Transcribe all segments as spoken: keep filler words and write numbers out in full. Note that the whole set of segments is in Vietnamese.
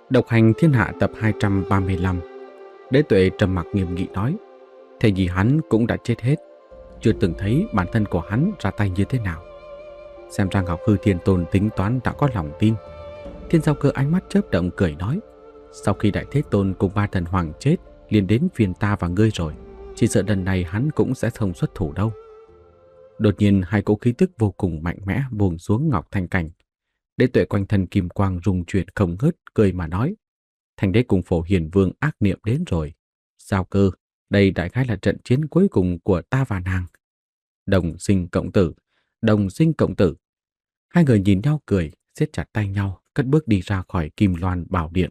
Độc hành thiên hạ tập hai trăm ba mươi lăm. Đế Tuệ trầm mặc nghiêm nghị nói, thế gì hắn cũng đã chết hết, chưa từng thấy bản thân của hắn ra tay như thế nào. Xem ra Ngọc Hư Thiên Tôn tính toán đã có lòng tin. Thiên Giao Cơ ánh mắt chớp động cười nói, sau khi Đại Thế Tôn cùng ba thần hoàng chết, liền đến phiền ta và ngươi rồi, chỉ sợ lần này hắn cũng sẽ không xuất thủ đâu. Đột nhiên hai cỗ khí tức vô cùng mạnh mẽ buông xuống Ngọc Thanh Cảnh. Đế Tuệ quanh thân kim quang rung chuyển không ngớt, cười mà nói, Thành Đế cùng Phổ Hiền Vương ác niệm đến rồi. Giao Cơ, đây đại khái là trận chiến cuối cùng của ta và nàng. Đồng sinh cộng tử, đồng sinh cộng tử. Hai người nhìn nhau cười, siết chặt tay nhau, cất bước đi ra khỏi Kim Loan Bảo Điện.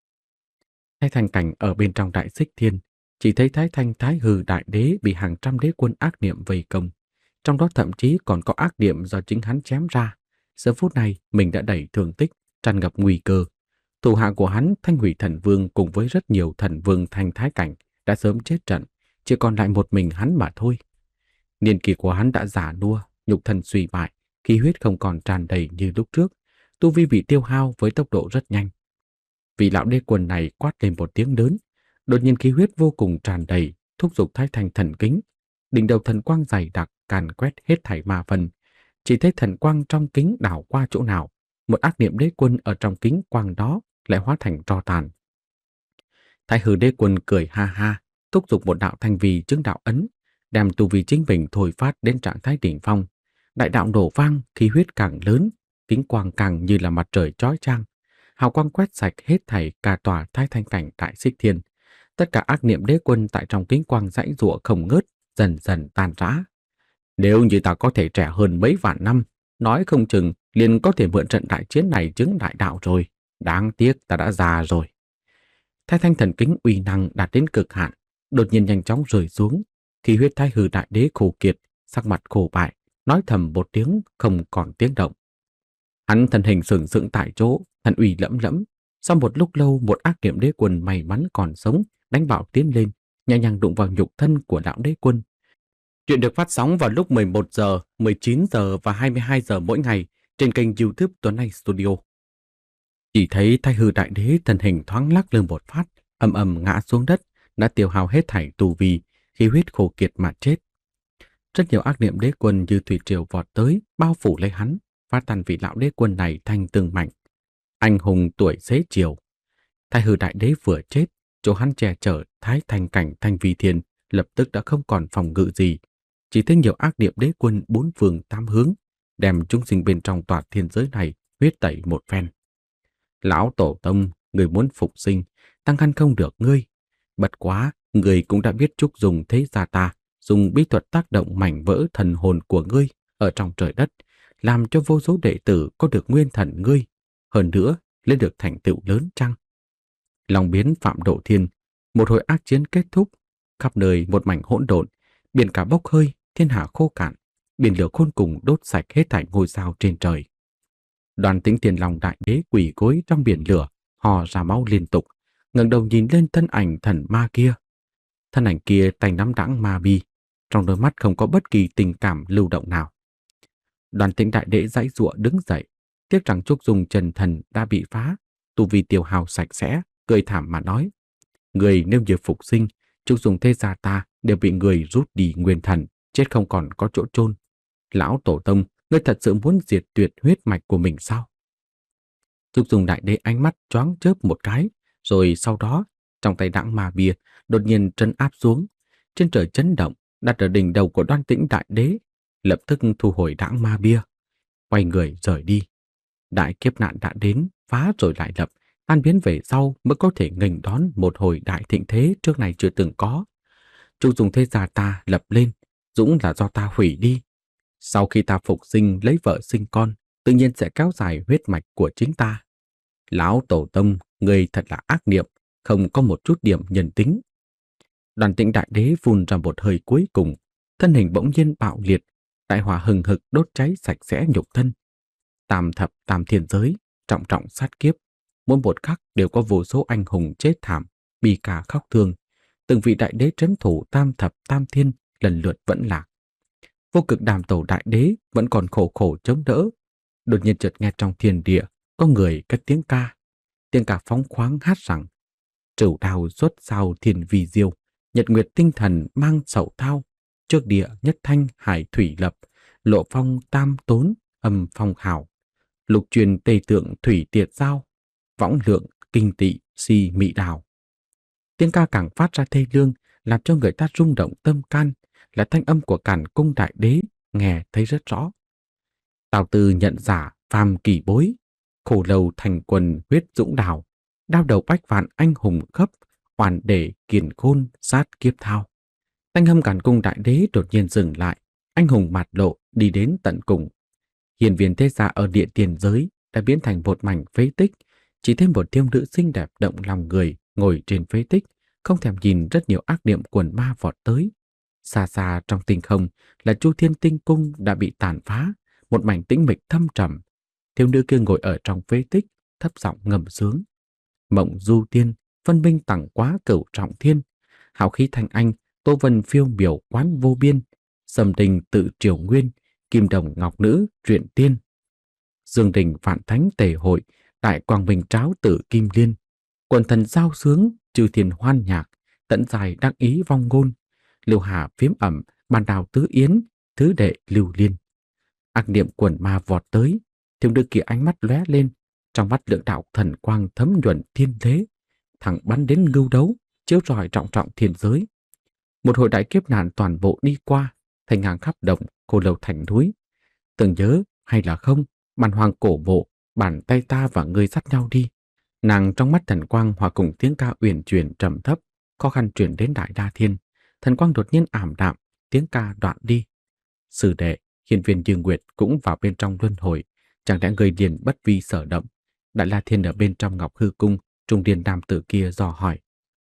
Thái Thanh Cảnh ở bên trong Đại Xích Thiên, chỉ thấy Thái Thanh Thái Hư Đại Đế bị hàng trăm đế quân ác niệm vây công. Trong đó thậm chí còn có ác niệm do chính hắn chém ra. Giờ phút này mình đã đẩy thương tích, tràn ngập nguy cơ. Thủ hạ của hắn Thanh Hủy Thần Vương cùng với rất nhiều thần vương Thanh Thái Cảnh đã sớm chết trận, chỉ còn lại một mình hắn mà thôi. Niên kỷ của hắn đã già nua, nhục thân suy bại, khí huyết không còn tràn đầy như lúc trước, tu vi bị tiêu hao với tốc độ rất nhanh. Vị lão đế quân này quát lên một tiếng lớn, đột nhiên khí huyết vô cùng tràn đầy, thúc giục Thái Thanh thần kính. Đỉnh đầu thần quang dày đặc càn quét hết thảy ma phần, chỉ thấy thần quang trong kính đảo qua chỗ nào, một ác niệm đế quân ở trong kính quang đó lại hóa thành tro tàn. Thái Hư đế quân cười ha ha, thúc giục một đạo thanh vi chứng đạo ấn, đem tu vi chính mình thôi phát đến trạng thái đỉnh phong. Đại đạo nổ vang, khí huyết càng lớn, kính quang càng như là mặt trời chói chang, hào quang quét sạch hết thảy cả tòa Thái Thanh Cảnh Đại Xích Thiên. Tất cả ác niệm đế quân tại trong kính quang giãy giụa không ngớt, dần dần tan rã. Nếu như ta có thể trẻ hơn mấy vạn năm, nói không chừng liền có thể mượn trận đại chiến này chứng đại đạo rồi. Đáng tiếc ta đã già rồi. Thái Thanh thần kính uy năng đạt đến cực hạn, đột nhiên nhanh chóng rơi xuống. Khi huyết Thái Hư Đại Đế khổ kiệt, sắc mặt khổ bại, nói thầm một tiếng không còn tiếng động. Hắn thân hình sừng sững tại chỗ, thần uy lẫm lẫm. Sau một lúc lâu, một ác niệm đế quân may mắn còn sống, đánh bạo tiến lên, nhẹ nhàng đụng vào nhục thân của lão đế quân. Chuyện được phát sóng vào lúc mười một giờ, mười chín giờ và hai mươi hai giờ mỗi ngày trên kênh YouTube Tuấn Anh Studio. Chỉ thấy Thái Hư Đại Đế thân hình thoáng lắc lư một phát, ầm ầm ngã xuống đất, đã tiêu hao hết thảy tu vi, khí huyết khô kiệt mà chết. Rất nhiều ác niệm đế quân như thủy triều vọt tới, bao phủ lấy hắn, phá tan vị lão đế quân này thành từng mảnh. Anh hùng tuổi xế chiều. Thái Hư Đại Đế vừa chết, chỗ hắn che chở Thái Thanh Cảnh Thanh Vi Thiên lập tức đã không còn phòng ngự gì. Chỉ thấy nhiều ác niệm đế quân bốn phương tám hướng, đem chúng sinh bên trong tòa thiên giới này huyết tẩy một phen. Lão Tổ Tông, người muốn phục sinh, tăng khăn không được ngươi. Bất quá, người cũng đã biết trúc dùng thế gia ta, dùng bí thuật tác động mảnh vỡ thần hồn của ngươi ở trong trời đất, làm cho vô số đệ tử có được nguyên thần ngươi. Hơn nữa, lấy được thành tựu lớn chăng? Lòng biến Phạm Độ Thiên, một hồi ác chiến kết thúc, khắp nơi một mảnh hỗn độn, biển cả bốc hơi, thiên hạ khô cạn, biển lửa khôn cùng đốt sạch hết thảy ngôi sao trên trời. Đoàn Tĩnh Tiền Long Đại Đế quỳ gối trong biển lửa, hò ra máu liên tục, ngẩng đầu nhìn lên thân ảnh thần ma kia. Thân ảnh kia tay nắm đãng ma bi, trong đôi mắt không có bất kỳ tình cảm lưu động nào. Đoàn Tĩnh Đại Đế giãy giụa đứng dậy, tiếc rằng trúc dùng Trần Thần đã bị phá, tu vi tiêu hao sạch sẽ, cười thảm mà nói: người nếu như phục sinh, trúc dùng thế gia ta đều bị người rút đi nguyên thần, chết không còn có chỗ chôn. Lão Tổ Tông, ngươi thật sự muốn diệt tuyệt huyết mạch của mình sao? Trúc dùng Đại Đế ánh mắt choáng chớp một cái, rồi sau đó trong tay đãng ma bia đột nhiên trấn áp xuống, trên trời chấn động, đặt ở đỉnh đầu của Đoan Tĩnh Đại Đế, lập tức thu hồi đãng ma bia, quay người rời đi. Đại kiếp nạn đã đến, phá rồi lại lập, tan biến về sau mới có thể nghênh đón một hồi đại thịnh thế trước này chưa từng có. Trúc dùng thế gia ta lập lên, dũng là do ta hủy đi. Sau khi ta phục sinh lấy vợ sinh con, tự nhiên sẽ kéo dài huyết mạch của chính ta. Lão Tổ Tông, người thật là ác niệm, không có một chút điểm nhân tính. Đoàn Tĩnh Đại Đế phun ra một hơi cuối cùng, thân hình bỗng nhiên bạo liệt, đại hỏa hừng hực đốt cháy sạch sẽ nhục thân. Tam thập tam thiên giới, trọng trọng sát kiếp, mỗi một khắc đều có vô số anh hùng chết thảm, bi ca khóc thương. Từng vị đại đế trấn thủ tam thập tam thiên lần lượt vẫn lạc. Vô Cực Đàm Tổ Đại Đế vẫn còn khổ khổ chống đỡ. Đột nhiên chợt nghe trong thiên địa có người cất tiếng ca: tiếng ca phóng khoáng hát rằng: Trửu đào xuất sao thiên vi diêu, nhật nguyệt tinh thần mang sầu thao, trước địa nhất thanh hải thủy lập, lộ phong tam tốn âm phong hào, lục truyền tây tượng thủy tiệt giao, võng lượng kinh tị si mị đào. Tiếng ca càng phát ra thê lương, làm cho người ta rung động tâm can, là thanh âm của Càn Cung đại đế, nghe thấy rất rõ. Tào Tư nhận giả phàm kỳ bối, khổ lầu thành quần huyết dũng đào, đao đầu bách vạn anh hùng khấp, hoàn để kiền khôn sát kiếp thao. Thanh âm Càn Cung đại đế đột nhiên dừng lại, anh hùng mạt lộ đi đến tận cùng. Hiền viên thế gia ở địa tiền giới đã biến thành một mảnh phế tích, chỉ thêm một thiếu nữ xinh đẹp động lòng người ngồi trên phế tích, không thèm nhìn rất nhiều ác niệm quần ma vọt tới. Xa xa trong tinh không là Chu Thiên Tinh Cung đã bị tàn phá, một mảnh tĩnh mịch thâm trầm. Thiếu nữ kia ngồi ở trong phế tích, thấp giọng ngâm sướng: Mộng du tiên, phân minh tặng quá cửu trọng thiên, hào khí thanh anh, tô vân phiêu miểu quán vô biên, sầm đình tự triều nguyên, kim đồng ngọc nữ truyện tiên. Dương đình vạn thánh tề hội, đại quang minh tráo tử kim liên, quần thần giao sướng, chư thiên hoan nhạc, tận dài đắc ý vong ngôn, liêu hà phiếm ẩm, bàn đào tứ yến, thứ đệ lưu liên. Ác niệm quần ma vọt tới, thiếu nữ kia ánh mắt lóe lên, trong mắt lượng đạo thần quang thấm nhuận thiên thế, thẳng bắn đến ngưu đấu, chiếu rọi trọng trọng thiên giới. Một hồi đại kiếp nạn toàn bộ đi qua, thành ngang khắp động, khô lâu thành núi. Từng nhớ hay là không, bàn hoàng cổ bộ, bàn tay ta và ngươi dắt nhau đi. Nàng trong mắt thần quang hòa cùng tiếng ca uyển chuyển trầm thấp, khó khăn chuyển đến đại đa thiên. Thần quang đột nhiên ảm đạm, tiếng ca đoạn đi. Sư đệ, hiền viên Dương Nguyệt cũng vào bên trong luân hồi, chẳng lẽ người điền bất vi sở động. Đại La Thiên ở bên trong Ngọc Hư Cung, trung điền nam tử kia dò hỏi: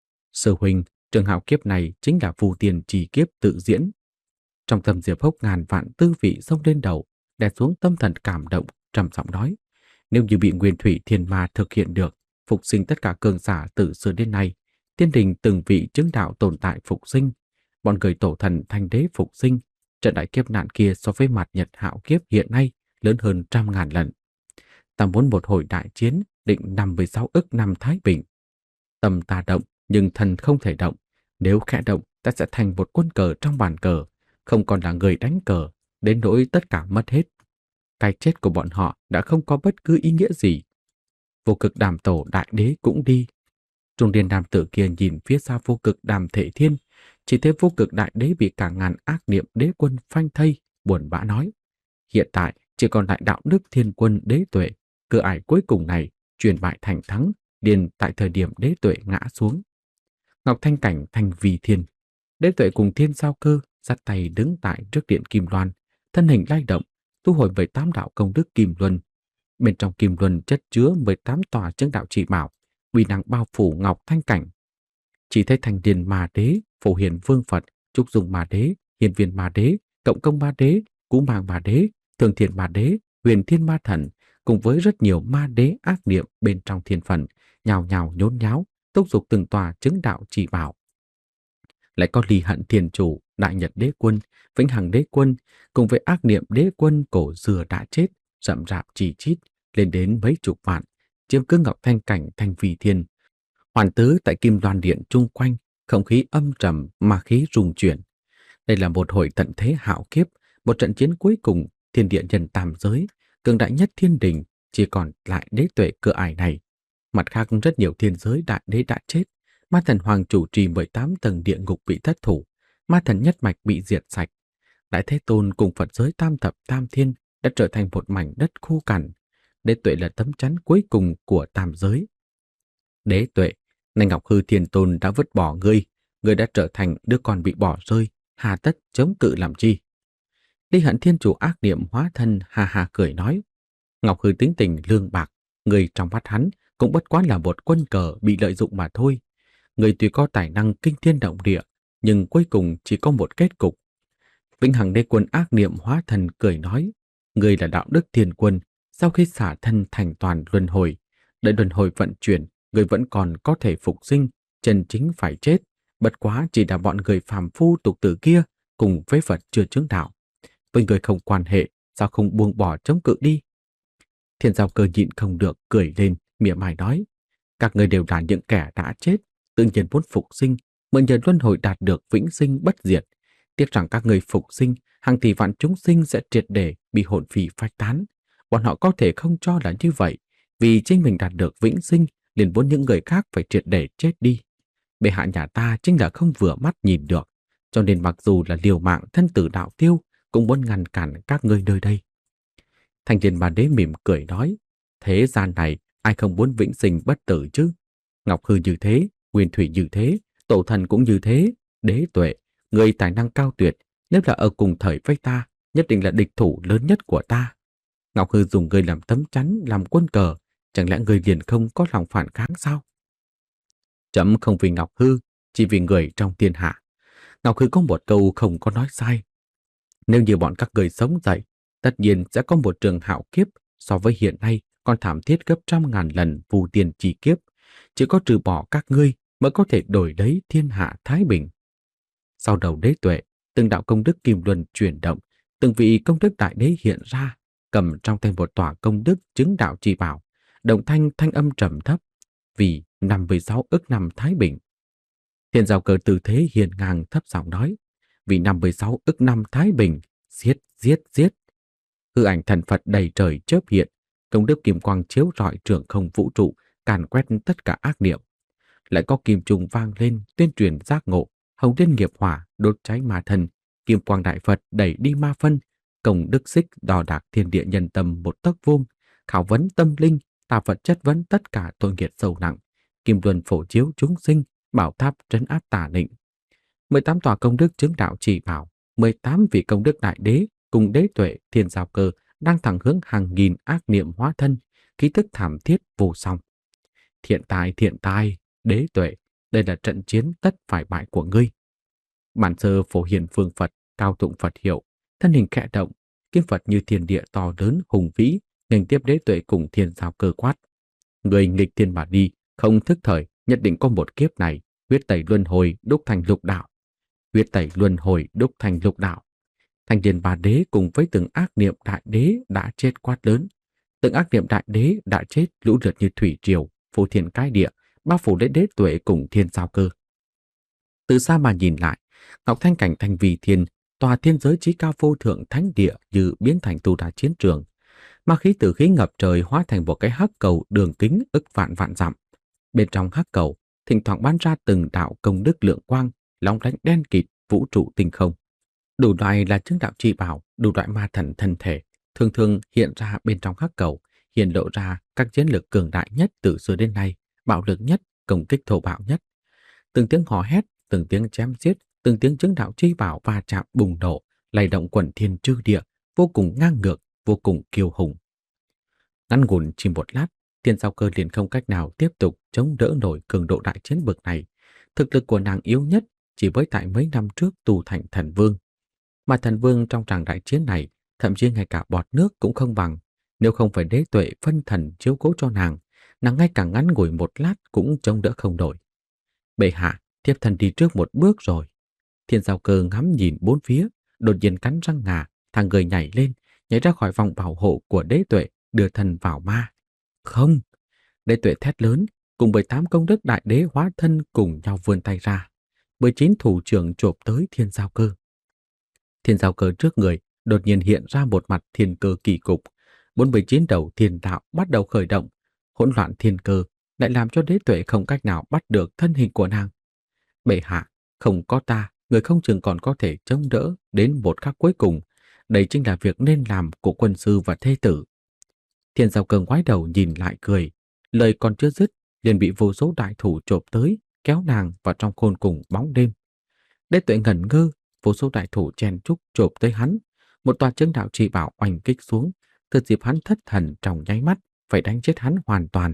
Sư huynh, trường hạo kiếp này chính là phù tiền trì kiếp tự diễn. Trong tâm Diệp Hốc ngàn vạn tư vị xông lên đầu, đè xuống tâm thần cảm động, trầm giọng nói: Nếu như bị Nguyên Thủy Thiên Ma thực hiện được, phục sinh tất cả cường giả từ xưa đến nay, tiên đình từng vị chứng đạo tồn tại phục sinh, bọn người tổ thần thanh đế phục sinh, trận đại kiếp nạn kia so với mặt nhật hạo kiếp hiện nay lớn hơn trăm ngàn lần. Ta muốn một hồi đại chiến, định năm mươi sáu ức năm thái bình. Tâm ta động, nhưng thần không thể động. Nếu khẽ động, ta sẽ thành một quân cờ trong bàn cờ, không còn là người đánh cờ, đến nỗi tất cả mất hết. Cái chết của bọn họ đã không có bất cứ ý nghĩa gì. Vô cực đàm tổ đại đế cũng đi. Trung điền đàm tử kia nhìn phía xa vô cực đàm thể thiên, chỉ thấy vô cực đại đế bị cả ngàn ác niệm đế quân phanh thây, buồn bã nói: Hiện tại chỉ còn lại đạo đức thiên quân đế tuệ, cửa ải cuối cùng này truyền bại thành thắng, điền tại thời điểm đế tuệ ngã xuống. Ngọc Thanh Cảnh thành vì thiên, đế tuệ cùng thiên giao cơ dắt tay đứng tại trước điện Kim Loan, thân hình lay động, thu hồi mười tám đạo công đức Kim Luân. Bên trong Kim Luân chất chứa mười tám tòa chứng đạo chỉ bảo, uy năng bao phủ Ngọc Thanh Cảnh. Chỉ thấy Thanh Điền Ma Đế, Phổ Hiền Vương Phật, Trúc Dung Ma Đế, Hiền Viên Ma Đế, Cộng Công Ma Đế, Cú Mang Ma Đế, Thường Thiện Ma Đế, Huyền Thiên Ma Thần, cùng với rất nhiều ma đế ác niệm bên trong thiên phần, nhào nhào nhốn nháo, thúc giục từng tòa chứng đạo chỉ bảo. Lại có Ly Hận Thiên Chủ, Đại Nhật Đế Quân, Vĩnh Hằng Đế Quân, cùng với ác niệm đế quân cổ xưa đã chết, rậm rạp chỉ chít, lên đến mấy chục vạn, chiếm cứ Ngọc Thanh Cảnh thành vì thiên. Hoàn tứ tại Kim Loan Điện chung quanh, không khí âm trầm, ma khí rung chuyển. Đây là một hồi tận thế hạo kiếp, một trận chiến cuối cùng, thiên địa nhân tam giới, cường đại nhất thiên đình, chỉ còn lại đế tuệ cửa ải này. Mặt khác rất nhiều thiên giới đại đế đã chết, ma thần hoàng chủ trì mười tám tầng địa ngục bị thất thủ, ma thần nhất mạch bị diệt sạch. Đại Thế Tôn cùng Phật giới tam thập tam thiên đã trở thành một mảnh đất khô cằn. Đế tuệ là tấm chắn cuối cùng của tam giới. Đế tuệ, nay Ngọc Hư Thiên Tôn đã vứt bỏ ngươi, ngươi đã trở thành đứa con bị bỏ rơi, hà tất chống cự làm chi? Ly Hận Thiên Chủ ác niệm hóa thân hà hà cười nói: Ngọc Hư tính tình lương bạc, người trong mắt hắn cũng bất quá là một quân cờ bị lợi dụng mà thôi. Người tuy có tài năng kinh thiên động địa, nhưng cuối cùng chỉ có một kết cục. Vĩnh Hằng Đế Quân ác niệm hóa thân cười nói: Người là đạo đức thiên quân, sau khi xả thân thành toàn luân hồi, đợi luân hồi vận chuyển, người vẫn còn có thể phục sinh, chân chính phải chết, bất quá chỉ là bọn người phàm phu tục tử kia cùng với Phật chưa chứng đạo. Với người không quan hệ, sao không buông bỏ chống cự đi? Thiên Giao Cơ nhịn không được cười lên, mỉa mai nói: Các người đều là những kẻ đã chết, tự nhiên muốn phục sinh, mượn nhờ luân hồi đạt được vĩnh sinh bất diệt. Tiếc rằng các người phục sinh, hàng tỷ vạn chúng sinh sẽ triệt để bị hồn phì phách tán. Bọn họ có thể không cho là như vậy, vì chính mình đạt được vĩnh sinh, liền muốn những người khác phải triệt để chết đi. Bệ hạ nhà ta chính là không vừa mắt nhìn được, cho nên mặc dù là liều mạng thân tử đạo tiêu, cũng muốn ngăn cản các ngươi nơi đây. Thanh Thiên Bàn Đế mỉm cười nói, thế gian này ai không muốn vĩnh sinh bất tử chứ? Ngọc Hư như thế, Nguyên Thủy như thế, Tổ Thần cũng như thế, Đế Tuệ, người tài năng cao tuyệt, nếu là ở cùng thời với ta, nhất định là địch thủ lớn nhất của ta. Ngọc Hư dùng người làm tấm chắn, làm quân cờ, chẳng lẽ người liền không có lòng phản kháng sao? Chấm không vì Ngọc Hư, chỉ vì người trong thiên hạ. Ngọc Hư có một câu không có nói sai. Nếu như bọn các người sống dậy, tất nhiên sẽ có một trường hạo kiếp so với hiện nay còn thảm thiết gấp trăm ngàn lần phù tiền chi kiếp. Chỉ có trừ bỏ các ngươi mới có thể đổi lấy thiên hạ thái bình. Sau đầu Đế Tuệ, từng đạo công đức kim luân chuyển động, từng vị công đức đại đế hiện ra, cầm trong tay một tòa công đức chứng đạo chi bảo, động thanh thanh âm trầm thấp, vì năm mươi sáu ức năm thái bình. Thiên Giao Cơ tư thế hiền ngang thấp giọng nói, vì năm mươi sáu ức năm thái bình, giết giết giết. Hư ảnh thần Phật đầy trời chớp hiện, công đức kim quang chiếu rọi trường không vũ trụ, càn quét tất cả ác niệm. Lại có kim trùng vang lên tuyên truyền giác ngộ, hồng liên nghiệp hỏa đốt cháy ma thần, kim quang đại Phật đẩy đi ma phân, công đức xích đo đạc thiên địa nhân tâm một tấc vuông, khảo vấn tâm linh, tà Phật chất vấn tất cả tội nghiệp sâu nặng, kim luân phổ chiếu chúng sinh, bảo tháp trấn áp tà định. mười tám tòa công đức chứng đạo chỉ bảo, mười tám vị công đức đại đế cùng Đế Tuệ, Thiên Giao Cơ đang thẳng hướng hàng nghìn ác niệm hóa thân, khí tức thảm thiết vô song. Thiện tài, thiện tài, Đế Tuệ, đây là trận chiến tất phải bại của ngươi. Bản sơ phổ hiền phương Phật, cao tụng Phật hiệu, thân hình khẽ động, kim Phật như thiên địa to lớn hùng vĩ, nghênh tiếp Đế Tuệ cùng Thiên Giao Cơ quát. Người nghịch thiên mà đi, không thức thời, nhất định có một kiếp này, huyết tẩy luân hồi đúc thành lục đạo. Huyết tẩy luân hồi đúc thành lục đạo. Thanh Thiên Ba Đế cùng với từng ác niệm đại đế đã chết quát lớn. Từng ác niệm đại đế đã chết lũ lượt như thủy triều, phô thiên cái địa, bao phủ lấy Đế Tuệ cùng Thiên Giao Cơ. Từ xa mà nhìn lại, Ngọc Thanh Cảnh thành vì thiên, tòa thiên giới chí cao vô thượng thánh địa như biến thành tu đà chiến trường. Ma khí tử khí ngập trời hóa thành một cái hắc cầu đường kính ức vạn vạn dặm. Bên trong hắc cầu, thỉnh thoảng ban ra từng đạo công đức lượng quang, long lánh đen kịt vũ trụ tinh không. Đủ loại là chứng đạo chi bảo, đủ loại ma thần thân thể, thường thường hiện ra bên trong hắc cầu, hiện lộ ra các chiến lược cường đại nhất từ xưa đến nay, bạo lực nhất, công kích thô bạo nhất. Từng tiếng hò hét, từng tiếng chém giết, từng tiếng chứng đạo chi bảo va chạm bùng nổ, lay động quần thiên chư địa, vô cùng ngang ngược, vô cùng kiêu hùng. Ngắn ngủn chỉ một lát, Thiên Giao Cơ liền không cách nào tiếp tục chống đỡ nổi cường độ đại chiến bực này. Thực lực của nàng yếu nhất chỉ với tại mấy năm trước tu thành thần vương. Mà thần vương trong tràng đại chiến này, thậm chí ngay cả bọt nước cũng không bằng. Nếu không phải Đế Tuệ phân thần chiếu cố cho nàng, nàng ngay cả ngắn ngủi một lát cũng chống đỡ không nổi. Bệ hạ, thiếp thần đi trước một bước rồi. Thiên Giao Cơ ngắm nhìn bốn phía, đột nhiên cắn răng ngà, thằng người nhảy lên, nhảy ra khỏi vòng bảo hộ của Đế Tuệ, đưa thần vào ma. Không! Đế Tuệ thét lớn, cùng mười tám công đức đại đế hóa thân cùng nhau vươn tay ra. mười chín thủ trưởng chộp tới Thiên Giao Cơ. Thiên Giao Cơ trước người đột nhiên hiện ra một mặt thiên cơ kỳ cục. bốn mươi chín đầu thiên đạo bắt đầu khởi động. Hỗn loạn thiên cơ lại làm cho Đế Tuệ không cách nào bắt được thân hình của nàng. Bệ hạ, không có ta, người không chừng còn có thể chống đỡ đến một khắc cuối cùng. Đây chính là việc nên làm của quân sư và thê tử. Thiên Giao Cơ ngoái đầu nhìn lại cười, lời còn chưa dứt, liền bị vô số đại thủ chộp tới, kéo nàng vào trong khôn cùng bóng đêm. Đế Tuệ ngẩn ngơ, vô số đại thủ chen chúc chộp tới hắn, một tòa chứng đạo chỉ bảo oanh kích xuống, thừa dịp hắn thất thần trong nháy mắt, phải đánh chết hắn hoàn toàn.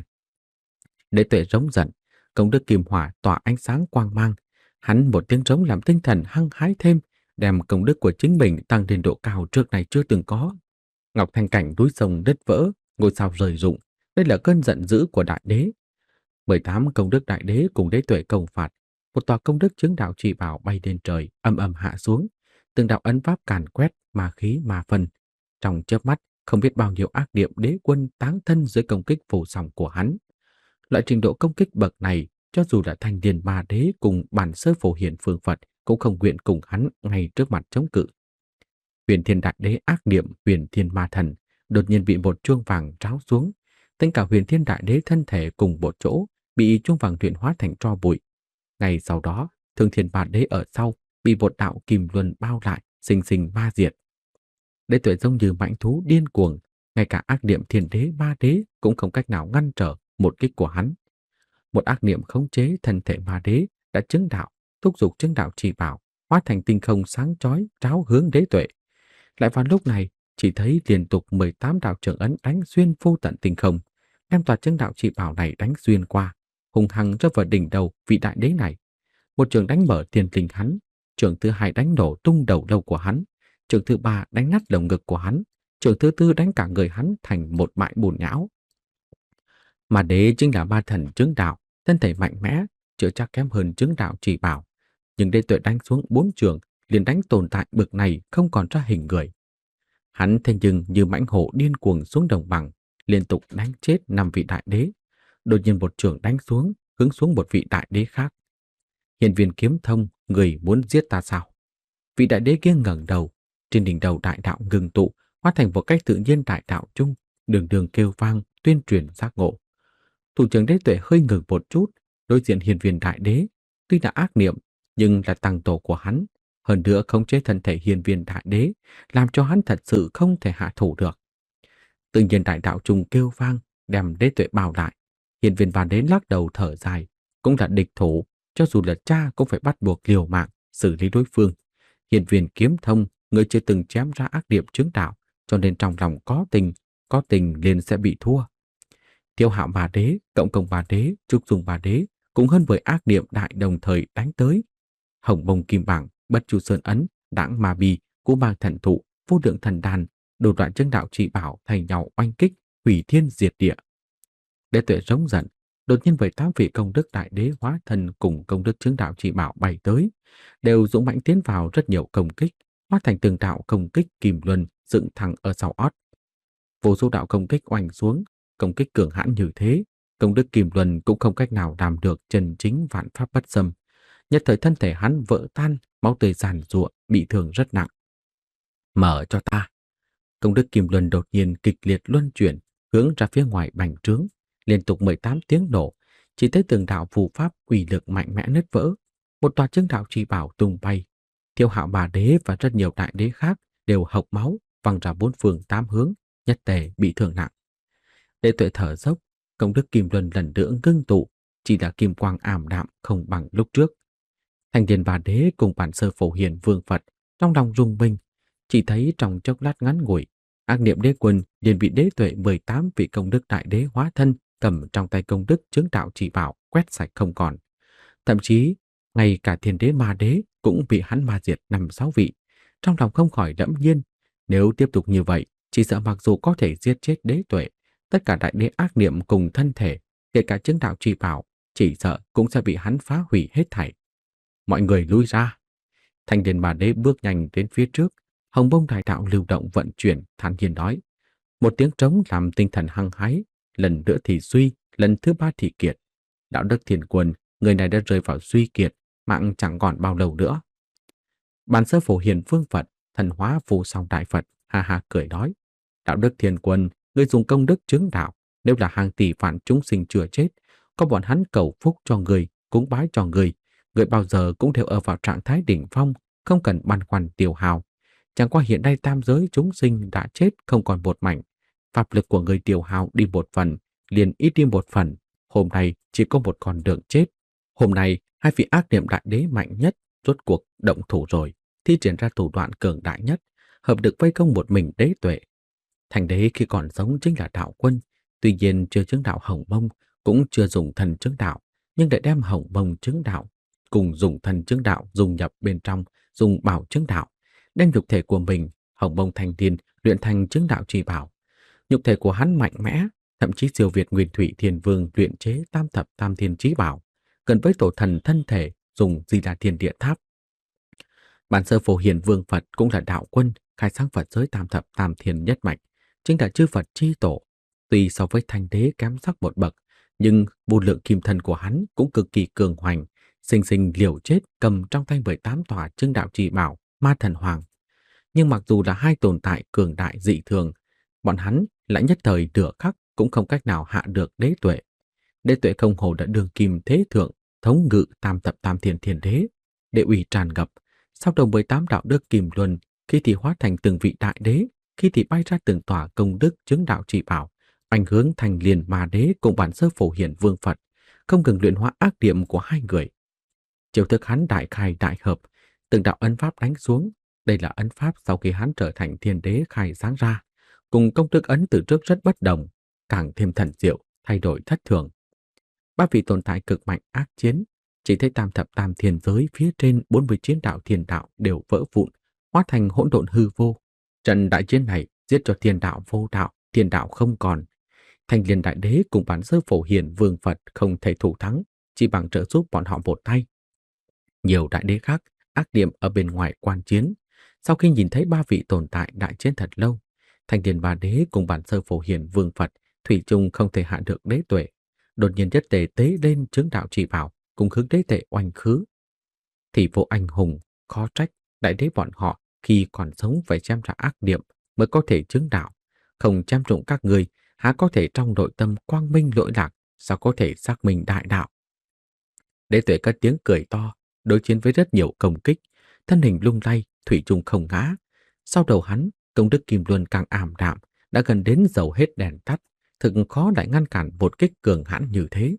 Đế Tuệ rống giận, công đức kim hỏa tỏa ánh sáng quang mang, hắn một tiếng rống làm tinh thần hăng hái thêm, đem công đức của chính mình tăng đến độ cao trước này chưa từng có. Ngọc Thanh Cảnh núi sông đất vỡ, ngôi sao rời rụng, đây là cơn giận dữ của đại đế. mười tám công đức đại đế cùng Đế Tuệ công phạt, một tòa công đức chứng đạo chỉ bảo bay lên trời, âm âm hạ xuống, từng đạo ấn pháp càn quét ma khí ma phân. Trong chớp mắt, không biết bao nhiêu ác niệm đế quân táng thân dưới công kích phù song của hắn. Loại trình độ công kích bậc này, cho dù là Thanh Điền Ma Đế cùng bản sơ phổ hiển phương Phật cũng không nguyện cùng hắn ngay trước mặt chống cự. Huyền Thiên Đại Đế ác niệm Huyền Thiên Ma Thần đột nhiên bị một chuông vàng tráo xuống, tất cả Huyền Thiên Đại Đế thân thể cùng một chỗ bị chuông vàng luyện hóa thành tro bụi. Ngay sau đó, Thương Thiên Ma Đế ở sau bị một đạo kim luân bao lại, sinh sinh ma diệt. Đế tuệ giống như mãnh thú điên cuồng, ngay cả ác niệm Thiên Đế Ma Đế cũng không cách nào ngăn trở một kích của hắn. Một ác niệm khống chế thân thể Ma Đế đã chứng đạo, thúc giục chứng đạo chỉ bảo, hóa thành tinh không sáng chói tráo hướng đế tuệ. Lại vào lúc này, chỉ thấy liên tục mười tám đạo trường ấn đánh xuyên vô tận tinh không, đem tòa chứng đạo chỉ bảo này đánh xuyên qua, hùng hăng rơi vào đỉnh đầu vị đại đế này. Một trường đánh mở tiền linh hắn, trường thứ hai đánh nổ tung đầu lâu của hắn, trường thứ ba đánh nát lồng ngực của hắn, trường thứ tư đánh cả người hắn thành một bãi bùn nhão. Mà đế chính là ma thần chứng đạo, thân thể mạnh mẽ, chưa chắc kém hơn chứng đạo chỉ bảo, nhưng đế tuệ đánh xuống bốn trường, liền đánh tồn tại bực này không còn ra hình người. Hắn thế nhưng như mãnh hổ điên cuồng xuống đồng bằng, liên tục đánh chết năm vị đại đế. Đột nhiên một trường đánh xuống, hướng xuống một vị đại đế khác. Hiền Viên Kiếm Thông, người muốn giết ta sao? Vị đại đế kia ngẩng đầu, trên đỉnh đầu đại đạo ngừng tụ, hóa thành một cách tự nhiên đại đạo chung, đường đường kêu vang, tuyên truyền giác ngộ. Thủ trưởng đế tuệ hơi ngừng một chút, đối diện Hiền Viên đại đế, tuy là ác niệm, nhưng là tăng tổ của hắn. Hơn nữa khống chế thân thể Hiền Viên đại đế, làm cho hắn thật sự không thể hạ thủ được. Tự nhiên đại đạo trùng kêu vang, đem đế tuệ bao lại. Hiền Viên đại đế lắc đầu thở dài, cũng là địch thủ, cho dù là cha cũng phải bắt buộc liều mạng xử lý đối phương. Hiền Viên Kiếm Thông, người chưa từng chém ra ác niệm chứng đạo, cho nên trong lòng có tình, có tình liền sẽ bị thua. Tiêu Hạo Bà Đế, Cộng Công Bà Đế, Trúc Dung Bà Đế cũng hơn với ác niệm đại đồng thời đánh tới. Hồng Bông Kim Bảng, Bất Chu Sơn Ấn, Đãng Ma Bì, Cú Bang Thần Thụ, Vô Lượng Thần Đàn, đồ đoạn chứng đạo chỉ bảo thành nhau oanh kích, hủy thiên diệt địa. Đế tuệ rống giận, đột nhiên với tám vị công đức đại đế hóa thân cùng công đức chứng đạo chỉ bảo bay tới, đều dũng mãnh tiến vào rất nhiều công kích, hóa thành từng đạo công kích kim luân dựng thẳng ở sau ót. Vô số đạo công kích oanh xuống, công kích cường hãn như thế, công đức kim luân cũng không cách nào làm được chân chính vạn pháp bất xâm. Nhất thời thân thể hắn vỡ tan, máu tươi giàn giụa, bị thương rất nặng. Mở cho ta. Công đức kim luân đột nhiên kịch liệt luân chuyển, hướng ra phía ngoài bành trướng, liên tục mười tám tiếng nổ, chỉ thấy từng đạo phù pháp uy lực mạnh mẽ nứt vỡ, một tòa chứng đạo chỉ bảo tung bay. Tiêu Hạo Bà Đế và rất nhiều đại đế khác đều hộc máu, văng ra bốn phương tám hướng, nhất tề bị thương nặng. Đế tuệ thở dốc, công đức kim luân lần nữa ngưng tụ, chỉ là kim quang ảm đạm không bằng lúc trước. Thanh Điền Bà Đế cùng bản sơ phổ hiền vương Phật trong lòng rung binh, chỉ thấy trong chốc lát ngắn ngủi, ác niệm đế quân liền bị đế tuệ mười tám vị công đức đại đế hóa thân cầm trong tay công đức chứng đạo chỉ bảo quét sạch không còn. Thậm chí, ngay cả Thiên Đế Ma Đế cũng bị hắn ma diệt năm sáu vị. Trong lòng không khỏi đẫm nhiên, nếu tiếp tục như vậy, chỉ sợ mặc dù có thể giết chết đế tuệ, tất cả đại đế ác niệm cùng thân thể, kể cả chứng đạo chỉ bảo, chỉ sợ cũng sẽ bị hắn phá hủy hết thảy. Mọi người lui ra. Thanh Điền Bà Đế bước nhanh đến phía trước, Hồng Bông đại đạo lưu động vận chuyển, thản nhiên nói. Một tiếng trống làm tinh thần hăng hái, lần nữa thì suy, lần thứ ba thì kiệt. Đạo đức Thiên Quân, người này đã rơi vào suy kiệt, mạng chẳng còn bao lâu nữa. Bản sơ phổ hiền phương Phật, thần hóa phù song đại Phật, ha ha cười nói. Đạo đức Thiên Quân, người dùng công đức chứng đạo, nếu là hàng tỷ vạn chúng sinh chưa chết, có bọn hắn cầu phúc cho người, cúng bái cho người, người bao giờ cũng đều ở vào trạng thái đỉnh phong, không cần băn khoăn tiêu hao. Chẳng qua hiện nay tam giới chúng sinh đã chết không còn một mảnh, pháp lực của người tiêu hao đi một phần, liền ít đi một phần. Hôm nay chỉ có một con đường chết. Hôm nay hai vị ác niệm đại đế mạnh nhất rốt cuộc động thủ rồi, thi triển ra thủ đoạn cường đại nhất, hợp được vây công một mình đế tuệ. Thành đế khi còn sống chính là đạo quân, tuy nhiên chưa chứng đạo Hồng Mông, cũng chưa dùng thần chứng đạo, nhưng để đem Hồng Mông chứng đạo cùng dùng thần chứng đạo dùng nhập bên trong, dùng bảo chứng đạo, đem nhục thể của mình, Hồng Mông Thanh Thiên luyện thành chứng đạo chi bảo. Nhục thể của hắn mạnh mẽ, thậm chí siêu việt Nguyên Thủy Thiên Vương luyện chế Tam Thập Tam Thiên Chí Bảo, gần với tổ thần thân thể dùng Di Đà Thiên Địa Tháp. Bản sơ phổ hiền vương Phật cũng là đạo quân, khai sáng Phật giới Tam Thập Tam Thiên nhất mạch, chính là chư Phật chi tổ. Tuy so với Thanh Đế kém sắc một bậc, Nhưng vô lượng kim thân của hắn cũng cực kỳ cường hoành, sinh sinh liều chết cầm trong tay mười tám tòa chứng đạo trì bảo ma thần hoàng. Nhưng mặc dù là hai tồn tại cường đại dị thường, bọn hắn lại nhất thời nửa khắc cũng không cách nào hạ được đế tuệ. Đế tuệ không hồ đã đường kim thế thượng, thống ngự tam thập tam thiên thiên đế, đệ ủy tràn ngập. Sau đầu mười tám đạo đức kim luân, khi thì hóa thành từng vị đại đế, khi thì bay ra từng tòa công đức chứng đạo trị bảo, ảnh hướng thành liền ma đế cùng bản sơ phổ hiển vương Phật, không ngừng luyện hóa ác điểm của hai người. Chiêu thức hắn đại khai đại hợp, từng đạo ấn pháp đánh xuống. Đây là ấn pháp sau khi hắn trở thành thiên đế khai sáng ra, cùng công đức ấn từ trước rất bất đồng, càng thêm thần diệu, thay đổi thất thường. Ba vị tồn tại cực mạnh ác chiến, chỉ thấy tam thập tam thiên giới phía trên bốn mươi chín đạo thiên đạo đều vỡ vụn, hóa thành hỗn độn hư vô. Trận đại chiến này giết cho thiên đạo vô đạo, thiên đạo không còn. Thanh Liên đại đế cùng bản sơ phổ hiển vương Phật không thể thủ thắng, chỉ bằng trợ giúp bọn họ một tay. Nhiều đại đế khác ác điểm ở bên ngoài quan chiến, sau khi nhìn thấy ba vị tồn tại đại chiến thật lâu, Thanh Liên ba đế cùng bản sơ phổ hiển vương Phật thủy chung không thể hạ được đế tuệ. Đột nhiên nhất tề tế lên chứng đạo chỉ bảo, cùng hướng đế tệ oanh khứ. Thì vô anh hùng, khó trách đại đế bọn họ khi còn sống phải xem ra ác niệm mới có thể chứng đạo. Không chăm dụng các người, há có thể trong nội tâm quang minh lỗi lạc, sao có thể xác minh đại đạo. Đế tuệ cất tiếng cười to, đối chiến với rất nhiều công kích, thân hình lung lay, thủy chung không ngã. Sau đầu hắn, công đức kim luân càng ảm đạm, đã gần đến dầu hết đèn tắt, thực khó lại ngăn cản một kích cường hãn như thế.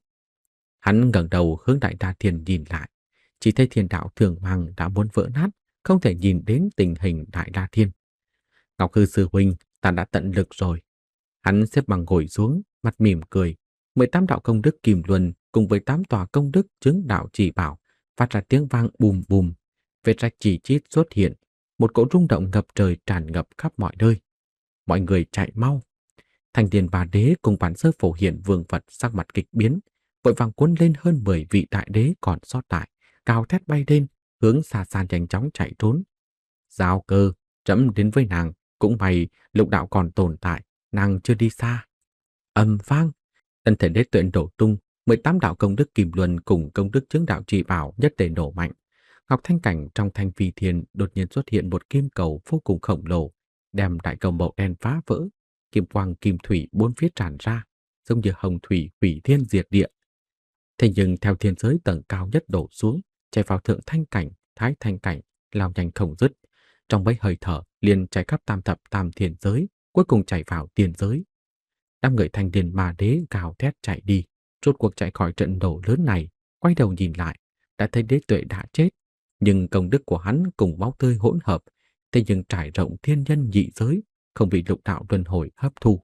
Hắn ngẩng đầu hướng Đại Đa Thiên nhìn lại, chỉ thấy thiên đạo thường hoàng đã muốn vỡ nát, không thể nhìn đến tình hình Đại Đa Thiên. Ngọc Hư sư huynh, ta đã tận lực rồi. Hắn xếp bằng ngồi xuống, mặt mỉm cười. mười tám đạo công đức kim luân cùng với tám tòa công đức chứng đạo chỉ bảo phát ra tiếng vang bùm bùm, vết rách chỉ chít xuất hiện, một cỗ rung động ngập trời tràn ngập khắp mọi nơi. Mọi người chạy mau. Thanh Liên ba đế cùng bản sơ phổ hiển vương Phật sắc mặt kịch biến, vội vàng cuốn lên hơn mười vị đại đế còn sót lại, cao thét bay lên, hướng xa xa nhanh chóng chạy trốn. Giao Cơ, trẫm đến với nàng, cũng may lục đạo còn tồn tại, nàng chưa đi xa. Âm vang, thân thể đế tuệ đổ tung, mười tám đạo công đức kim luân cùng công đức chứng đạo trì bảo nhất tề nổ mạnh. Ngọc Thanh Cảnh trong thanh phi thiên đột nhiên xuất hiện một kim cầu vô cùng khổng lồ, đem đại cầu màu đen phá vỡ. Kim quang kim thủy bốn phía tràn ra, giống như hồng thủy hủy thiên diệt địa. Thế nhưng theo thiên giới tầng cao nhất đổ xuống, chạy vào thượng thanh cảnh, thái thanh cảnh, lao nhanh không dứt. Trong mấy hơi thở liền chạy khắp tam thập tam thiên giới, cuối cùng chạy vào tiền giới. Đám người thanh điền ma đế gào thét chạy đi, rốt cuộc chạy khỏi trận nổ lớn này, quay đầu nhìn lại, đã thấy đế tuệ đã chết, nhưng công đức của hắn cùng máu tươi hỗn hợp, thế nhưng trải rộng thiên nhân nhị giới, không bị lục đạo luân hồi hấp thu.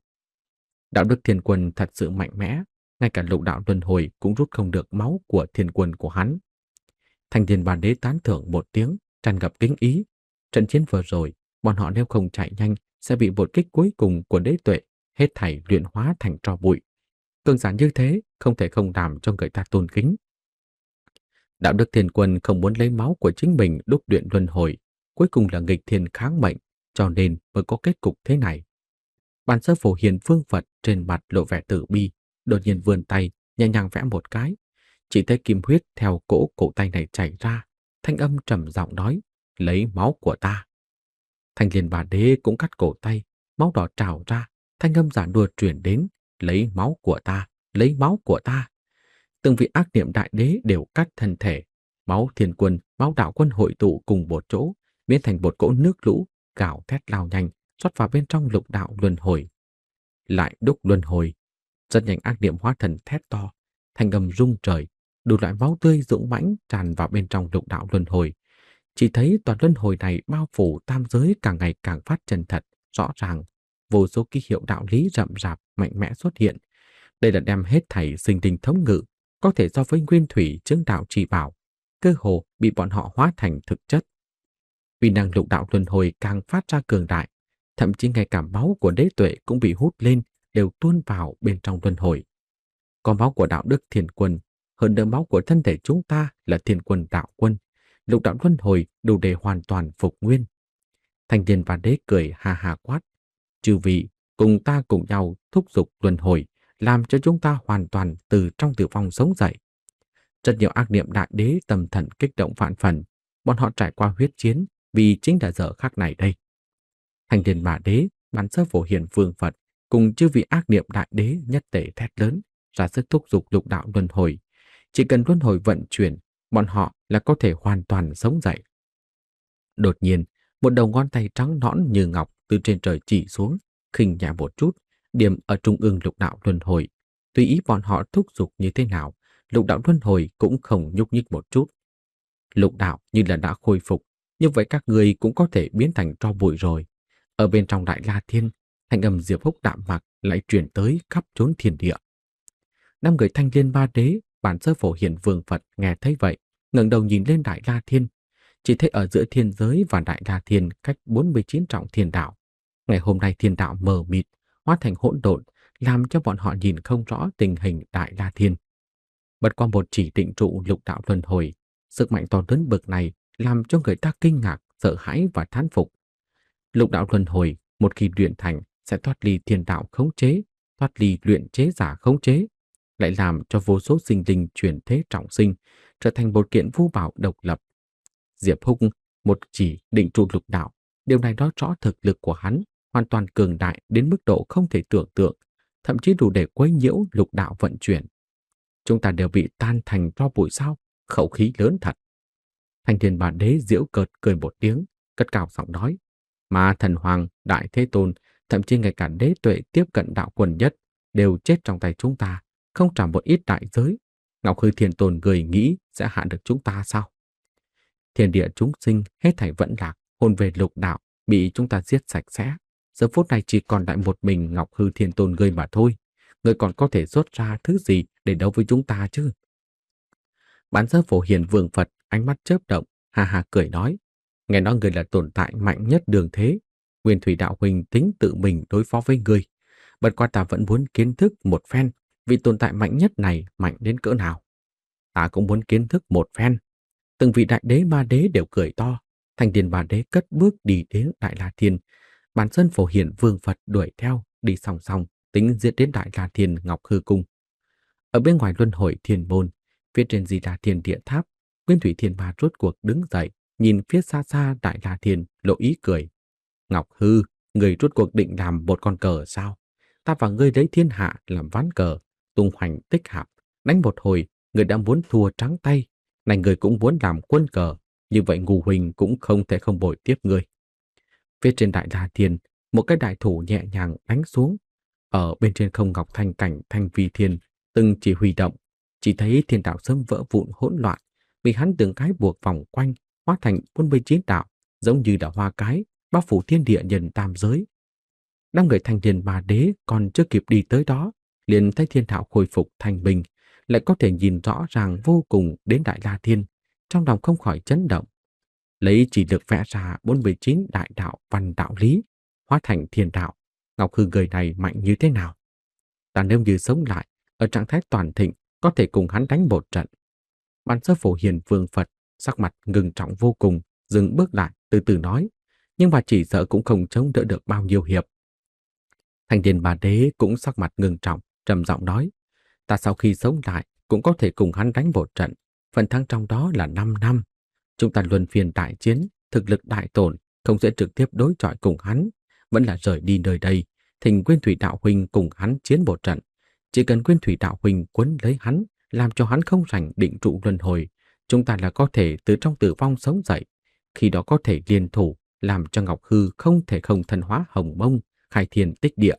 Đạo đức thiên quân thật sự mạnh mẽ, ngay cả lục đạo luân hồi cũng rút không được máu của thiên quân của hắn. Thanh Thiên Bàn Đế tán thưởng một tiếng, tràn ngập kính ý. Trận chiến vừa rồi, bọn họ nếu không chạy nhanh sẽ bị một kích cuối cùng của đế tuệ hết thảy luyện hóa thành tro bụi. Cường giả như thế không thể không làm cho người ta tôn kính. Đạo đức thiên quân không muốn lấy máu của chính mình đúc luyện luân hồi, cuối cùng là nghịch thiên kháng mệnh, cho nên mới có kết cục thế này. Bản sơ phổ hiền phương Phật trên mặt lộ vẻ tử bi, đột nhiên vươn tay, nhẹ nhàng vẽ một cái. Chỉ thấy kim huyết theo cỗ cổ tay này chảy ra, thanh âm trầm giọng nói, lấy máu của ta. Thanh Liên Bà Đế cũng cắt cổ tay, máu đỏ trào ra, thanh âm giả đùa truyền đến, lấy máu của ta, lấy máu của ta. Từng vị ác niệm đại đế đều cắt thân thể, máu thiên quân, máu đạo quân hội tụ cùng một chỗ, biến thành một cỗ nước lũ, gào thét lao nhanh, rót vào bên trong lục đạo luân hồi. Lại đúc luân hồi, rất nhanh ác niệm hóa thần thét to, thanh âm rung trời, đủ loại máu tươi dũng mãnh tràn vào bên trong lục đạo luân hồi. Chỉ thấy toàn luân hồi này bao phủ tam giới càng ngày càng phát chân thật, rõ ràng, vô số ký hiệu đạo lý rậm rạp mạnh mẽ xuất hiện. Đây là đem hết thảy sinh linh thống ngự, có thể so với nguyên thủy chứng đạo trì bảo, cơ hồ bị bọn họ hóa thành thực chất. Uy năng lục đạo luân hồi càng phát ra cường đại, thậm chí ngay cả máu của đế tuệ cũng bị hút lên, đều tuôn vào bên trong luân hồi. Có máu của đạo đức thiên quân, hơn nữa máu của thân thể chúng ta là thiên quân đạo quân, lục đạo luân hồi đủ để hoàn toàn phục nguyên. Thanh Liên và Đế cười ha ha quát, chư vị cùng ta cùng nhau thúc giục luân hồi, làm cho chúng ta hoàn toàn từ trong tử vong sống dậy. Rất nhiều ác niệm đại đế tâm thần kích động vạn phần, bọn họ trải qua huyết chiến vì chính là giờ khắc này đây. Thanh Thiên Bà Đế, Bản Sơ Phổ Hiền Vương Phật cùng chư vị ác niệm đại đế nhất tề thét lớn, ra sức thúc giục lục đạo luân hồi. Chỉ cần luân hồi vận chuyển, bọn họ là có thể hoàn toàn sống dậy. Đột nhiên, một đầu ngón tay trắng nõn như ngọc từ trên trời chỉ xuống, khinh nhẹ một chút, điểm ở trung ương lục đạo luân hồi. Tùy ý bọn họ thúc giục như thế nào, lục đạo luân hồi cũng không nhúc nhích một chút. Lục đạo như là đã khôi phục, như vậy các người cũng có thể biến thành tro bụi rồi. Ở bên trong Đại La Thiên, thanh âm Diệp Húc đạm mạc lại truyền tới khắp chốn thiên địa. Năm người Thanh Liên Ba Đế, Bản Sơ Phổ Hiền Vương Phật nghe thấy vậy, ngẩng đầu nhìn lên Đại La Thiên, chỉ thấy ở giữa thiên giới và Đại La Thiên cách bốn mươi chín trọng thiên đạo. Ngày hôm nay thiên đạo mờ mịt, hóa thành hỗn độn, làm cho bọn họ nhìn không rõ tình hình Đại La Thiên. Bật qua một chỉ định trụ lục đạo luân hồi, sức mạnh to lớn bực này làm cho người ta kinh ngạc, sợ hãi và thán phục. Lục đạo luân hồi một khi luyện thành sẽ thoát ly thiên đạo khống chế, thoát ly luyện chế giả khống chế, lại làm cho vô số sinh linh chuyển thế trọng sinh, trở thành một kiện vũ bảo độc lập. Diệp Húc một chỉ định trụ lục đạo, điều này nói rõ thực lực của hắn hoàn toàn cường đại đến mức độ không thể tưởng tượng, thậm chí đủ để quấy nhiễu lục đạo vận chuyển. Chúng ta đều bị tan thành tro bụi sao? Khẩu khí lớn thật. Thanh Thiên Bà Đế giễu cợt cười một tiếng, cất cao giọng nói: mà thần hoàng, đại thế tôn, thậm chí ngay cả đế tuệ tiếp cận đạo quần nhất đều chết trong tay chúng ta, không trả một ít đại giới. Ngọc Hư Thiên Tôn người nghĩ sẽ hạ được chúng ta sao? Thiên địa chúng sinh hết thảy vẫn lạc, hồn về lục đạo bị chúng ta giết sạch sẽ. Giờ phút này chỉ còn lại một mình Ngọc Hư Thiên Tôn ngươi mà thôi. Ngươi còn có thể rút ra thứ gì để đấu với chúng ta chứ? Bản Sơ Phổ Hiền Vương Phật ánh mắt chớp động, ha ha cười nói: nghe nói ngươi là tồn tại mạnh nhất đường thế, Nguyên Thủy Đạo huynh tính tự mình đối phó với ngươi. Bất qua ta vẫn muốn kiến thức một phen vị tồn tại mạnh nhất này mạnh đến cỡ nào. Ta cũng muốn kiến thức một phen. Từng vị đại đế ma đế đều cười to. Thanh Thiên Bà Đế cất bước đi đến Đại La Thiên. Bản Sơn Phổ Hiền Vương Phật đuổi theo, đi song song, tính giết đến Đại La Thiên Ngọc Hư Cung. Ở bên ngoài luân hồi thiên môn, phía trên Di Đà Thiên Địa Tháp, Nguyên Thủy Thiên Ma rốt cuộc đứng dậy, nhìn phía xa xa Đại La Thiên, lộ ý cười. Ngọc Hư, người rốt cuộc định làm một con cờ sao? Ta và ngươi lấy thiên hạ làm ván cờ, tung hoành tích hạp, đánh một hồi, người đã muốn thua trắng tay, này người cũng muốn làm quân cờ, như vậy Ngô huynh cũng không thể không bội tiếp ngươi. Phía trên Đại La Thiên, một cái đại thủ nhẹ nhàng đánh xuống. Ở bên trên không ngọc thanh cảnh thanh vi thiên, từng chỉ huy động, chỉ thấy thiên đạo sớm vỡ vụn hỗn loạn, bị hắn từng cái buộc vòng quanh, hóa thành bốn mươi chín đạo, giống như đã hoa cái, bao phủ thiên địa nhân tam giới. Năm người Thanh Thiên Bà Đế còn chưa kịp đi tới đó, liền thấy thiên đạo khôi phục thanh bình, lại có thể nhìn rõ ràng vô cùng đến Đại La Thiên, trong lòng không khỏi chấn động. Lấy chỉ lực vẽ ra bốn mươi chín đại đạo văn đạo lý, hóa thành thiên đạo, Ngọc Hư người này mạnh như thế nào? Ta nếu như sống lại, ở trạng thái toàn thịnh, có thể cùng hắn đánh một trận. Bản Sơ Phổ Hiền Vương Phật sắc mặt ngưng trọng vô cùng, dừng bước lại, từ từ nói, nhưng mà chỉ sợ cũng không chống đỡ được bao nhiêu hiệp. Thanh Thiên Bà Đế cũng sắc mặt ngưng trọng, trầm giọng nói, ta sau khi sống lại cũng có thể cùng hắn đánh một trận, phần thắng trong đó là năm năm. Chúng ta luân phiên đại chiến, thực lực đại tổn, không sẽ trực tiếp đối chọi cùng hắn, vẫn là rời đi nơi đây, thỉnh Nguyên Thủy Đạo huynh cùng hắn chiến một trận. Chỉ cần Nguyên Thủy Đạo huynh quấn lấy hắn, làm cho hắn không rảnh định trụ luân hồi, chúng ta là có thể từ trong tử vong sống dậy, khi đó có thể liên thủ, làm cho Ngọc Hư không thể không thần hóa hồng mông, khai thiên tích địa.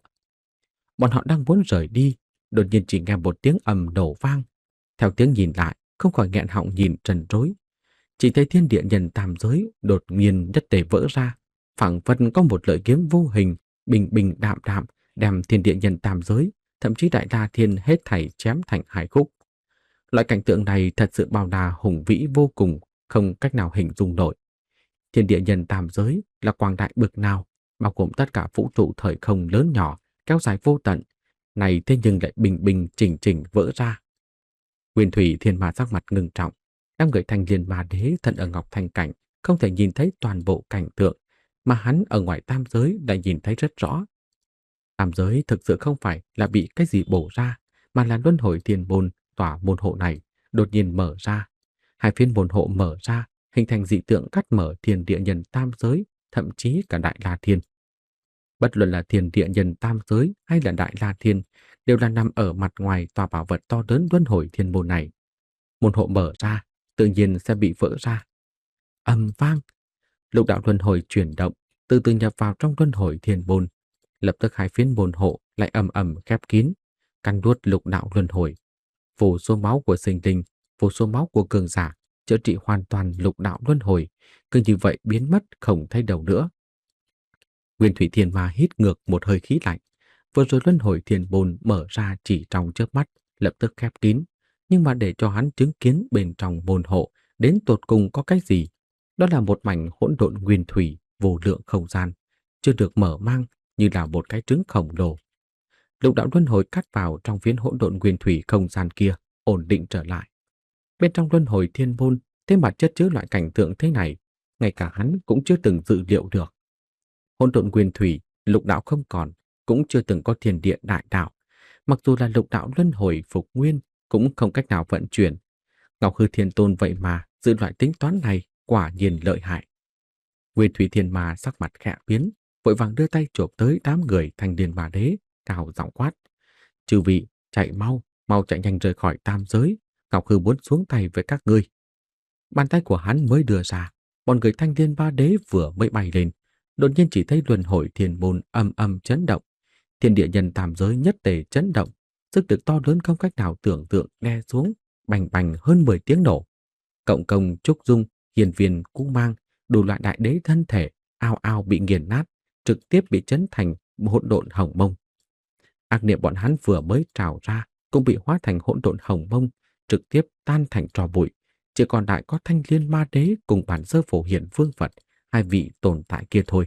Bọn họ đang muốn rời đi, đột nhiên chỉ nghe một tiếng ầm nổ vang. Theo tiếng nhìn lại, không khỏi nghẹn họng nhìn trần trối. Chỉ thấy thiên địa nhân tam giới đột nhiên nhất tề vỡ ra, phảng phất có một lợi kiếm vô hình, bình bình đạm đạm, đem thiên địa nhân tam giới, thậm chí Đại La Thiên hết thảy chém thành hai khúc. Loại cảnh tượng này thật sự bao la hùng vĩ vô cùng, không cách nào hình dung nổi. Thiên địa nhân tam giới là quang đại bực nào, bao gồm tất cả vũ trụ thời không lớn nhỏ, kéo dài vô tận, này thế nhưng lại bình bình chỉnh chỉnh vỡ ra. Nguyên Thủy Thiên Ma sắc mặt ngưng trọng, năm người Thanh Liên Ma Đế thân ở Ngọc Thanh cảnh, không thể nhìn thấy toàn bộ cảnh tượng, mà hắn ở ngoài tam giới lại nhìn thấy rất rõ. Tam giới thực sự không phải là bị cái gì bổ ra, mà là luân hồi thiên môn tỏa môn hộ này đột nhiên mở ra. Hai phiến môn hộ mở ra, hình thành dị tượng cắt mở thiên địa nhân tam giới, thậm chí cả Đại La Thiên. Bất luận là thiên địa nhân tam giới hay là Đại La Thiên, đều là nằm ở mặt ngoài tòa bảo vật to lớn luân hồi thiên môn này. Môn hộ mở ra, tự nhiên sẽ bị vỡ ra. Ầm vang, lục đạo luân hồi chuyển động, từ từ nhập vào trong luân hồi thiên môn. Lập tức hai phiến môn hộ lại ầm ầm khép kín, cắn nuốt lục đạo luân hồi. Vô số máu của sinh linh, vô số máu của cường giả chữa trị hoàn toàn lục đạo luân hồi, cứ như vậy biến mất không thấy đâu nữa. Nguyên Thủy Thiên Ma hít ngược một hơi khí lạnh. Vừa rồi luân hồi thiên môn mở ra chỉ trong chớp mắt, lập tức khép kín, nhưng mà để cho hắn chứng kiến bên trong môn hộ đến tột cùng có cái gì, đó là một mảnh hỗn độn nguyên thủy vô lượng không gian, chưa được mở mang, như là một cái trứng khổng lồ. Lục đạo luân hồi cắt vào trong phiến hỗn độn nguyên thủy không gian kia, ổn định trở lại. Bên trong luân hồi thiên môn, thế mà chất chứa loại cảnh tượng thế này, ngay cả hắn cũng chưa từng dự liệu được. Hỗn độn nguyên thủy, lục đạo không còn, cũng chưa từng có thiên địa đại đạo. Mặc dù là lục đạo luân hồi phục nguyên, cũng không cách nào vận chuyển. Ngọc Hư Thiên Tôn vậy mà dự loại tính toán này quả nhiên lợi hại. Nguyên Thủy Thiên Ma sắc mặt khẽ biến, vội vàng đưa tay chộp tới đám người Thanh Liên Bà Đế, cao giọng quát: "Chư vị, chạy mau, mau chạy nhanh rời khỏi tam giới, Ngọc Hư muốn xuống tay với các ngươi." Bàn tay của hắn mới đưa ra, bọn người Thanh Liên Ba Đế vừa mới bay lên, đột nhiên chỉ thấy luân hồi thiên môn âm âm chấn động, thiên địa nhân tam giới nhất tề chấn động, sức lực to lớn không cách nào tưởng tượng đè xuống, bành bành hơn mười tiếng nổ. Cộng công, trúc dung, hiền viên, cú mang, đủ loại đại đế thân thể ao ao bị nghiền nát, trực tiếp bị chấn thành hỗn độn hồng mông. Ác niệm bọn hắn vừa mới trào ra cũng bị hóa thành hỗn độn hồng mông, trực tiếp tan thành tro bụi. Chỉ còn lại có Thanh Liên Ma Đế cùng Bản Sơ Phổ Hiển Vương Phật, hai vị tồn tại kia thôi.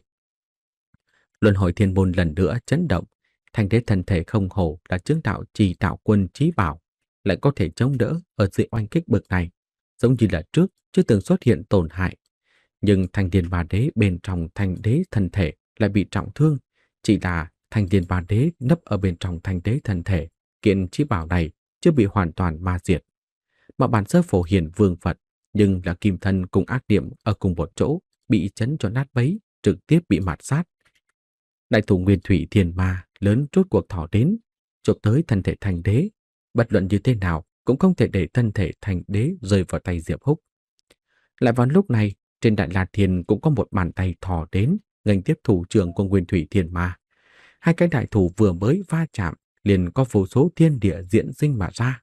Luân hồi thiên môn lần nữa chấn động, Thanh Đế thân thể không hổ là chứng đạo trì đạo quân trí bảo, lại có thể chống đỡ ở dưới oanh kích bậc này, giống như là trước chưa từng xuất hiện tổn hại. Nhưng Thanh Liên Ma Đế bên trong Thanh Đế thân thể lại bị trọng thương, chỉ là Thanh Liên Ma Đế nấp ở bên trong Thanh Đế thân thể, kiện trí bảo này chưa bị hoàn toàn ma diệt. Mà Bản Sơ Phổ Hiển Vương Phật, nhưng là kim thân cùng ác niệm ở cùng một chỗ, bị chấn cho nát bấy, trực tiếp bị mạt sát. Đại thủ Nguyên Thủy Thiên Ma lớn rốt cuộc thỏ đến, chộp tới thân thể Thanh Đế, bất luận như thế nào cũng không thể để thân thể Thanh Đế rơi vào tay Diệp Húc. Lại vào lúc này, trên Đại La Thiên cũng có một bàn tay thò đến, nghênh tiếp thủ trưởng của Nguyên Thủy Thiên Ma. Hai cái đại thủ vừa mới va chạm, liền có vô số thiên địa diễn sinh mà ra.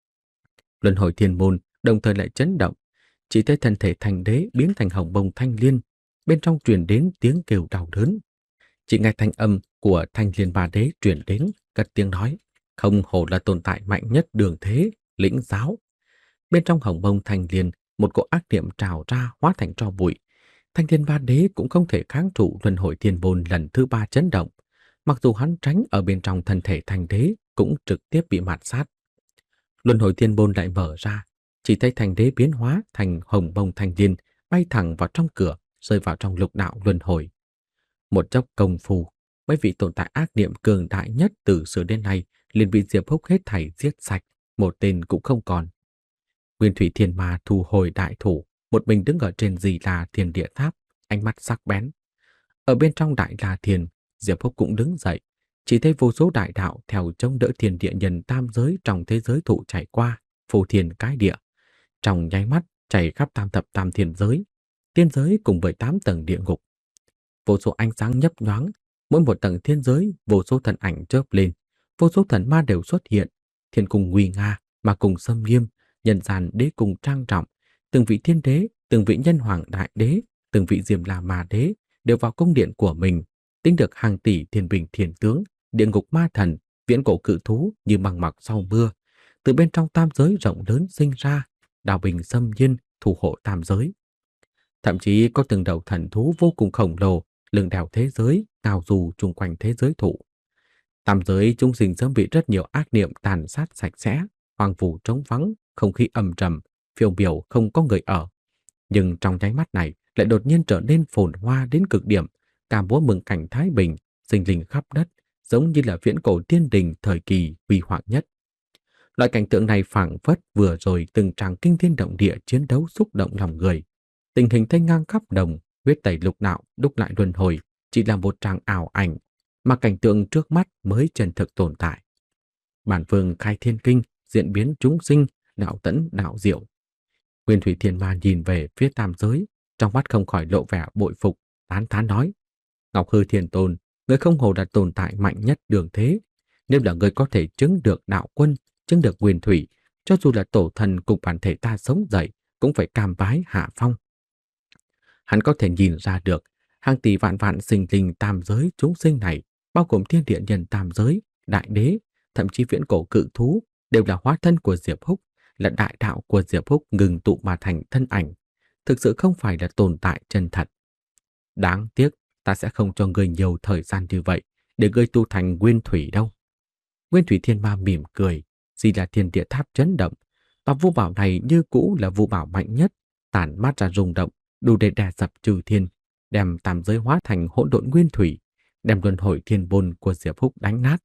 Luân hồi thiên môn đồng thời lại chấn động, chỉ thấy thân thể Thanh Đế biến thành hồng bông thanh liên, bên trong truyền đến tiếng kêu đau đớn. Chỉ nghe thanh âm của Thanh Liên Ba Đế truyền đến, cất tiếng nói: "Không hổ là tồn tại mạnh nhất đường thế, lĩnh giáo." Bên trong hồng bông thanh liên, một cỗ ác niệm trào ra hóa thành tro bụi. Thanh Liên Ba Đế cũng không thể kháng trụ luân hồi thiên môn lần thứ ba chấn động. Mặc dù hắn tránh ở bên trong thân thể Thanh Đế, cũng trực tiếp bị mạt sát. Luân hồi thiên môn lại mở ra, chỉ thấy Thanh Đế biến hóa thành hồng bông thanh liên, bay thẳng vào trong cửa, rơi vào trong lục đạo luân hồi. Một chốc công phu, mấy vị tồn tại ác niệm cường đại nhất từ xưa đến nay liền bị Diệp Húc hết thảy giết sạch, một tên cũng không còn. Nguyên Thủy Thiên Ma thu hồi đại thủ, một mình đứng ở trên Di La Thiên Địa Tháp, ánh mắt sắc bén. Ở bên trong Đại La Thiên, Diệp Húc cũng đứng dậy, chỉ thấy vô số đại đạo theo chống đỡ thiên địa nhân tam giới trong thế giới thụ chảy qua, phù thiên cái địa. Trong nháy mắt chảy khắp tam thập tam thiên giới, tiên giới cùng với tám tầng địa ngục. Vô số ánh sáng nhấp nhoáng, mỗi một tầng thiên giới vô số thần ảnh chớp lên, vô số thần ma đều xuất hiện, thiên cung nguy nga mà cùng xâm nghiêm, nhân gian đế cùng trang trọng, từng vị thiên đế, từng vị nhân hoàng đại đế, từng vị Diêm La Ma Đế đều vào cung điện của mình, tính được hàng tỷ thiên bình thiên tướng, địa ngục ma thần, viễn cổ cự thú như măng mọc sau mưa, từ bên trong tam giới rộng lớn sinh ra, đào bình xâm nhiên thủ hộ tam giới. Thậm chí có từng đầu thần thú vô cùng khổng lồ, lưng đèo thế giới, cao dù chung quanh thế giới thụ. Tam giới chúng sinh sớm bị rất nhiều ác niệm tàn sát sạch sẽ, hoang vu trống vắng, không khí âm trầm, phiêu miểu không có người ở. Nhưng trong nháy mắt này lại đột nhiên trở nên phồn hoa đến cực điểm, cả múa mừng cảnh thái bình, sinh linh khắp đất, giống như là viễn cổ tiên đình thời kỳ huy hoàng nhất. Loại cảnh tượng này phảng phất vừa rồi từng tràng kinh thiên động địa chiến đấu xúc động lòng người. Tình hình thanh ngang khắp đồng, huyết tẩy lục đạo, đúc lại luân hồi, chỉ là một tràng ảo ảnh, mà cảnh tượng trước mắt mới chân thực tồn tại. Bản vương khai thiên kinh, diễn biến chúng sinh, đạo tẫn đạo diệu. Nguyên Thủy Thiên Ma nhìn về phía tam giới, trong mắt không khỏi lộ vẻ bội phục, tán thán nói: Ngọc Hư Thiên Tôn, người không hồ là tồn tại mạnh nhất đường thế. Nếu là người có thể chứng được đạo quân, chứng được nguyên thủy, cho dù là tổ thần cùng bản thể ta sống dậy, cũng phải cam bái hạ phong. Hắn có thể nhìn ra được, hàng tỷ vạn vạn sinh linh tam giới chúng sinh này, bao gồm thiên địa nhân tam giới, đại đế, thậm chí viễn cổ cự thú, đều là hóa thân của Diệp Húc, là đại đạo của Diệp Húc ngừng tụ mà thành thân ảnh, thực sự không phải là tồn tại chân thật. Đáng tiếc, ta sẽ không cho ngươi nhiều thời gian như vậy để ngươi tu thành nguyên thủy đâu. Nguyên Thủy Thiên Ma mỉm cười, gì là thiên địa tháp chấn động, tòa vũ bảo này như cũ là vũ bảo mạnh nhất, tản mát ra rung động, đủ để đè sập trừ thiên, đem tam giới hóa thành hỗn độn nguyên thủy, đem luân hồi thiên bôn của Diệp Húc đánh nát.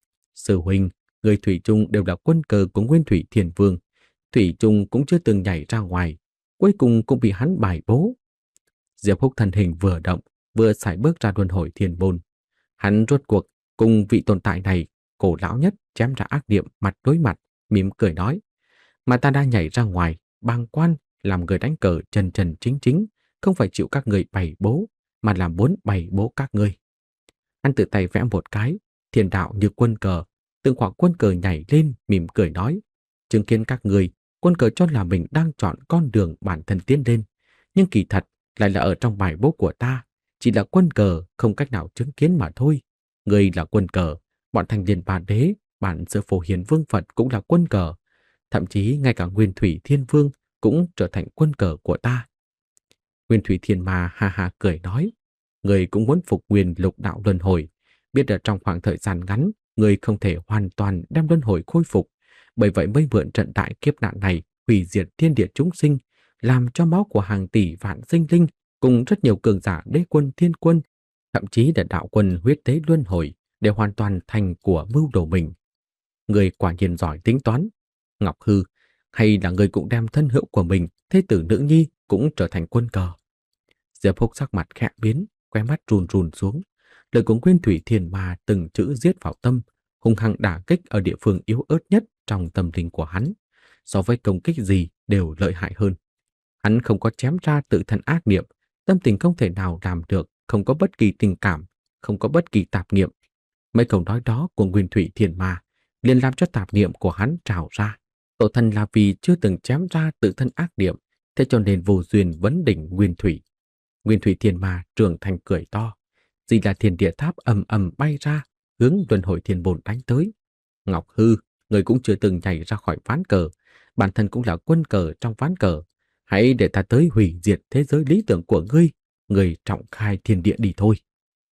Sư huynh, người thủy chung đều là quân cờ của Nguyên Thủy Thiên Vương, thủy chung cũng chưa từng nhảy ra ngoài, cuối cùng cũng bị hắn bài bố. Diệp Húc thân hình vừa động, vừa sải bước ra luân hồi thiên bôn. Hắn rốt cuộc cùng vị tồn tại này, cổ lão nhất, chém ra ác niệm mặt đối mặt, mỉm cười nói: mà ta đã nhảy ra ngoài, bàng quan, làm người đánh cờ chân chân chính chính, không phải chịu các người bày bố, mà làm muốn bày bố các ngươi. Hắn tự tay vẽ một cái, thiên đạo như quân cờ, từng khoảng quân cờ nhảy lên, mỉm cười nói: chứng kiến các người, quân cờ cho là mình đang chọn con đường bản thân tiến lên, nhưng kỳ thật lại là ở trong bài bố của ta, chỉ là quân cờ không cách nào chứng kiến mà thôi. Người là quân cờ, bọn thành liên ba đế, bản sư phổ hiền vương Phật cũng là quân cờ, thậm chí ngay cả Nguyên Thủy Thiên Vương cũng trở thành quân cờ của ta. Nguyên Thủy Thiên Ma ha ha cười nói: người cũng muốn phục nguyên lục đạo luân hồi, biết ở trong khoảng thời gian ngắn, người không thể hoàn toàn đem luân hồi khôi phục, bởi vậy mới mượn trận đại kiếp nạn này hủy diệt thiên địa chúng sinh, làm cho máu của hàng tỷ vạn sinh linh cùng rất nhiều cường giả đế quân thiên quân, thậm chí là đạo quân huyết tế luân hồi, để hoàn toàn thành của mưu đồ mình. Người quả nhiên giỏi tính toán. Ngọc Hư, hay là người cũng đem thân hữu của mình, thế tử nữ nhi cũng trở thành quân cờ? Diệp Húc sắc mặt khẽ biến, khóe mắt run run xuống. Lời của Nguyên Thủy Thiên Ma từng chữ giết vào tâm, hung hăng đả kích ở địa phương yếu ớt nhất trong tâm linh của hắn. So với công kích gì đều lợi hại hơn. Hắn không có chém ra tự thân ác niệm, tâm tình không thể nào làm được, không có bất kỳ tình cảm, không có bất kỳ tạp niệm. Mấy câu nói đó của Nguyên Thủy Thiên Ma liền làm cho tạp niệm của hắn trào ra. Tổ thần là vì chưa từng chém ra tự thân ác niệm, thế cho nên vô duyên vấn đỉnh Nguyên Thủy. Nguyên Thủy Thiên Ma trưởng thành cười to, gì là thiên địa tháp ầm ầm bay ra, hướng luân hồi thiên bồn đánh tới. Ngọc Hư, người cũng chưa từng nhảy ra khỏi ván cờ, bản thân cũng là quân cờ trong ván cờ. Hãy để ta tới hủy diệt thế giới lý tưởng của ngươi, người trọng khai thiên địa đi thôi.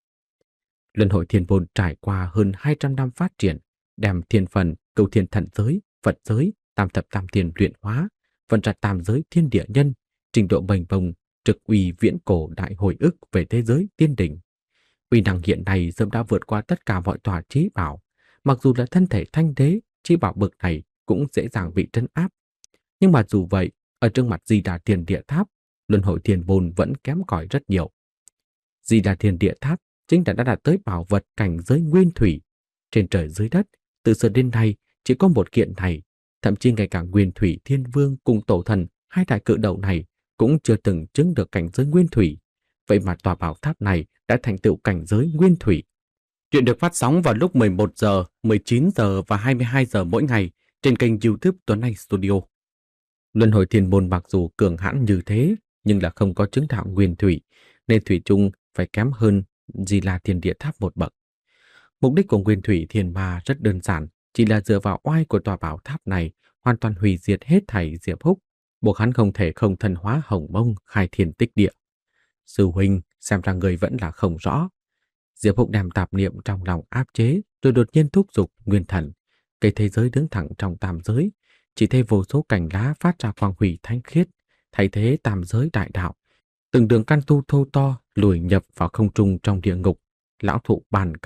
Luân hồi thiên bồn trải qua hơn hai trăm năm phát triển, đem thiên phần, cửu thiên thần giới, Phật giới, tam thập tam thiên luyện hóa, vận ra tam giới thiên địa nhân, trình độ bềnh bồng, trực uy viễn cổ đại hồi ức về thế giới tiên đỉnh. Uy năng hiện nay sớm đã vượt qua tất cả mọi tòa trí bảo, mặc dù là thân thể thanh đế, trí bảo bậc này cũng dễ dàng bị trấn áp. Nhưng mà dù vậy, ở trước mặt Di Đà Thiên Địa Tháp, luân hồi thiên bồn vẫn kém cỏi rất nhiều. Di Đà Thiên Địa Tháp chính là đã đạt tới bảo vật cảnh giới nguyên thủy. Trên trời dưới đất, từ xưa đến nay chỉ có một kiện này, thậm chí ngay cả Nguyên Thủy Thiên Vương cùng tổ thần hai đại cự đầu này cũng chưa từng chứng được cảnh giới nguyên thủy. Vậy mà tòa bảo tháp này đã thành tựu cảnh giới nguyên thủy. Chuyện được phát sóng vào lúc mười một giờ, mười chín giờ và hai mươi hai giờ mỗi ngày trên kênh YouTube Tuấn Anh Studio. Luân hồi thiên môn mặc dù cường hãn như thế, nhưng là không có chứng đạo nguyên thủy, nên thủy chung phải kém hơn Di La Thiên Địa Tháp một bậc. Mục đích của Nguyên Thủy Thiên Ma rất đơn giản, chỉ là dựa vào oai của tòa bảo tháp này hoàn toàn hủy diệt hết thảy Diệp Húc, buộc hắn không thể không thân hóa Hồng Mông khai thiên tích địa. Sư huynh, xem ra người vẫn là không rõ. Diệp Húc đem tạp niệm trong lòng áp chế, rồi đột nhiên thúc giục nguyên thần, cây thế giới đứng thẳng trong tam giới, chỉ thấy vô số cành lá phát ra quang hủy thanh khiết, thay thế tam giới đại đạo. Từng đường căn tu thô to lùi nhập vào không trung trong địa ngục, lão thụ bàn căn,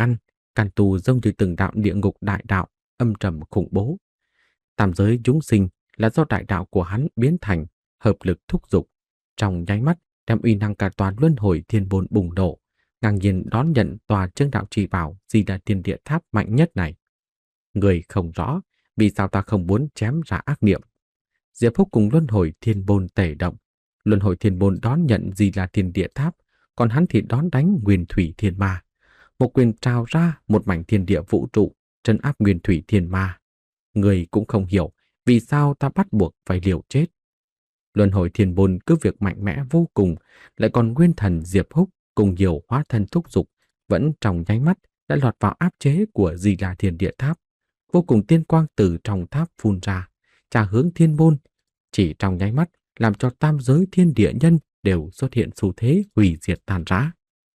Càn tù giống như từng đạo địa ngục đại đạo, âm trầm khủng bố. Tam giới chúng sinh là do đại đạo của hắn biến thành, hợp lực thúc giục, trong nháy mắt đem uy năng cả tòa luân hồi thiên môn bùng nổ, ngang nhiên đón nhận tòa chứng đạo trì bảo Di Đà Thiên Địa Tháp mạnh nhất này. Người không rõ vì sao ta không muốn chém ra ác niệm. Diệp Húc cùng luân hồi thiên môn tẩy động, luân hồi thiên môn đón nhận Di Đà Thiên Địa Tháp, còn hắn thì đón đánh Nguyên Thủy Thiên Ma. Một quyền trào ra một mảnh thiên địa vũ trụ, trấn áp Nguyên Thủy Thiên Ma. Người cũng không hiểu vì sao ta bắt buộc phải liều chết. Luân hồi thiên môn cứ việc mạnh mẽ vô cùng, lại còn nguyên thần Diệp Húc cùng nhiều hóa thân thúc dục, vẫn trong nháy mắt đã lọt vào áp chế của Di Đà Thiên Địa Tháp. Vô cùng tiên quang từ trong tháp phun ra, trà hướng thiên môn, chỉ trong nháy mắt làm cho tam giới thiên địa nhân đều xuất hiện xu thế hủy diệt tàn rã.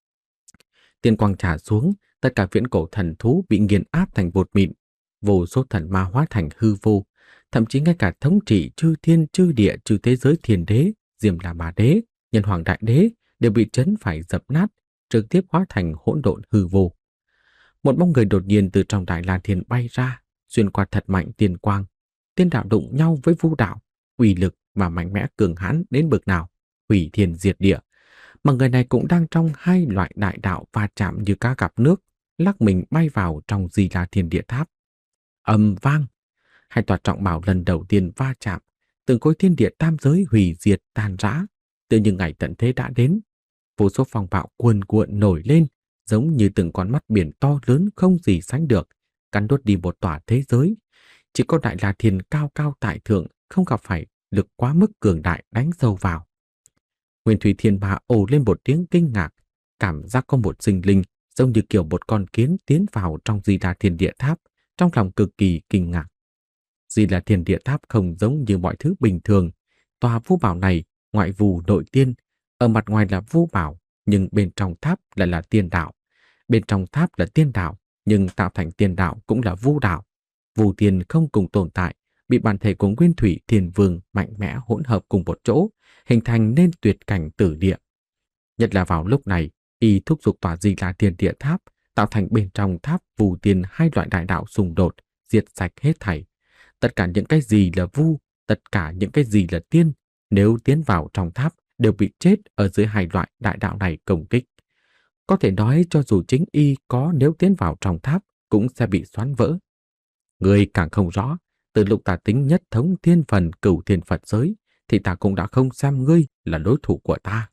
Tiên quang trà xuống, tất cả viễn cổ thần thú bị nghiền áp thành bột mịn, vô số thần ma hóa thành hư vô, thậm chí ngay cả thống trị chư thiên chư địa chư thế giới thiên đế, Diêm La Bà Đế, Nhân Hoàng Đại Đế đều bị trấn phải dập nát, trực tiếp hóa thành hỗn độn hư vô. Một bóng người đột nhiên từ trong Đại La Thiên bay ra, xuyên qua thật mạnh tiên quang. Tiên đạo đụng nhau với vũ đạo, uy lực và mạnh mẽ cường hãn đến bậc nào, hủy thiên diệt địa. Mà người này cũng đang trong hai loại đại đạo va chạm như cá gặp nước, lắc mình bay vào trong Di Đà Thiên Địa Tháp. Ầm vang, hai tòa trọng bảo lần đầu tiên va chạm, từng khối thiên địa tam giới hủy diệt tan rã, tự như ngày tận thế đã đến. Vô số phong bạo cuồn cuộn nổi lên, giống như từng con mắt biển to lớn không gì sánh được, cắn đốt đi một tòa thế giới. Chỉ có Đại La Thiên cao cao tại thượng không gặp phải lực quá mức cường đại đánh sâu vào. Nguyên Thủy Thiên Ma ồ lên một tiếng kinh ngạc, cảm giác có một sinh linh giống như kiểu một con kiến tiến vào trong Di Đà Thiên Địa Tháp, trong lòng cực kỳ kinh ngạc. Di Đà Thiên Địa Tháp không giống như mọi thứ bình thường. Tòa vũ bảo này ngoại vù nội tiên, ở mặt ngoài là vũ bảo, nhưng bên trong tháp lại là tiên đạo. Bên trong tháp là tiên đạo, nhưng tạo thành tiên đạo cũng là vũ đạo. Vũ tiên không cùng tồn tại, bị bản thể của Nguyên Thủy Thiên Vương mạnh mẽ hỗn hợp cùng một chỗ, hình thành nên tuyệt cảnh tử địa. Nhất là vào lúc này, y thúc giục tòa Di Đà Thiên Địa Tháp, tạo thành bên trong tháp vũ tiên hai loại đại đạo xung đột, diệt sạch hết thảy. Tất cả những cái gì là vu, tất cả những cái gì là tiên, nếu tiến vào trong tháp đều bị chết ở dưới hai loại đại đạo này công kích. Có thể nói cho dù chính y có nếu tiến vào trong tháp cũng sẽ bị xoắn vỡ. Người càng không rõ, từ lúc ta tính nhất thống thiên phần cửu thiên Phật giới, thì ta cũng đã không xem ngươi là đối thủ của ta.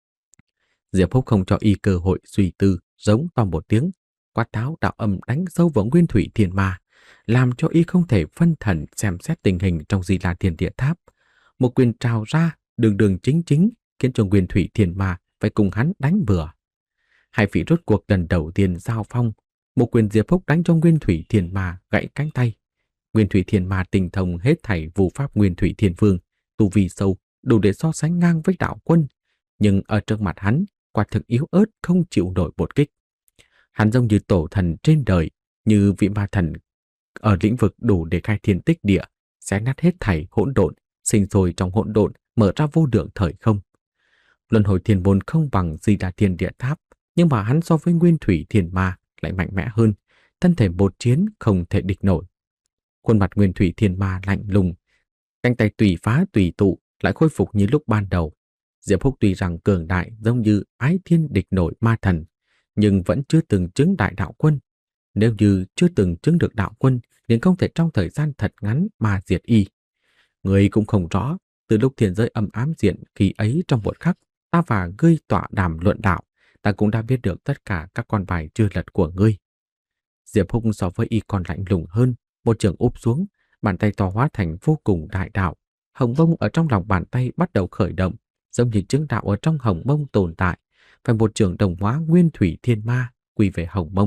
Diệp Húc không cho y cơ hội suy tư, giống to một tiếng, quát tháo đạo âm đánh sâu vào Nguyên Thủy Thiên Ma, làm cho y không thể phân thần xem xét tình hình trong Di Đà Thiên Địa Tháp. Một quyền trào ra, đường đường chính chính, khiến cho Nguyên Thủy Thiên Ma phải cùng hắn đánh bừa. Hai vị rốt cuộc lần đầu tiên giao phong, một quyền Diệp Húc đánh cho Nguyên Thủy Thiên Ma gãy cánh tay. Nguyên Thủy Thiên Ma tinh thông hết thảy vũ pháp Nguyên Thủy Thiên Vương, tu vi sâu, đủ để so sánh ngang với đạo quân, nhưng ở trước mặt hắn, quả thực yếu ớt không chịu nổi một kích. Hắn giống như tổ thần trên đời, như vị ma thần ở lĩnh vực đủ để khai thiên tích địa, xé nát hết thảy hỗn độn, sinh sôi trong hỗn độn, mở ra vô lượng thời không. Luân hồi thiên môn không bằng Di Đà Thiên Địa Tháp, nhưng mà hắn so với Nguyên Thủy Thiên Ma lại mạnh mẽ hơn, thân thể một chiến không thể địch nổi. Khuôn mặt Nguyên Thủy Thiên Ma lạnh lùng, cánh tay tùy phá tùy tụ lại khôi phục như lúc ban đầu. Diệp Húc tuy rằng cường đại giống như ái thiên địch nổi ma thần, nhưng vẫn chưa từng chứng đại đạo quân. Nếu như chưa từng chứng được đạo quân, liền không thể trong thời gian thật ngắn mà diệt y. Người cũng không rõ, từ lúc thiên giới âm ám diện khi ấy trong một khắc, ta và ngươi tọa đàm luận đạo, ta cũng đã biết được tất cả các con bài chưa lật của ngươi. Diệp Húc so với y còn lạnh lùng hơn, một trường úp xuống, bàn tay to hóa thành vô cùng đại đạo. Hồng mông ở trong lòng bàn tay bắt đầu khởi động, giống như chứng đạo ở trong hồng mông tồn tại, phải một trường đồng hóa Nguyên Thủy Thiên Ma quy về hồng mông.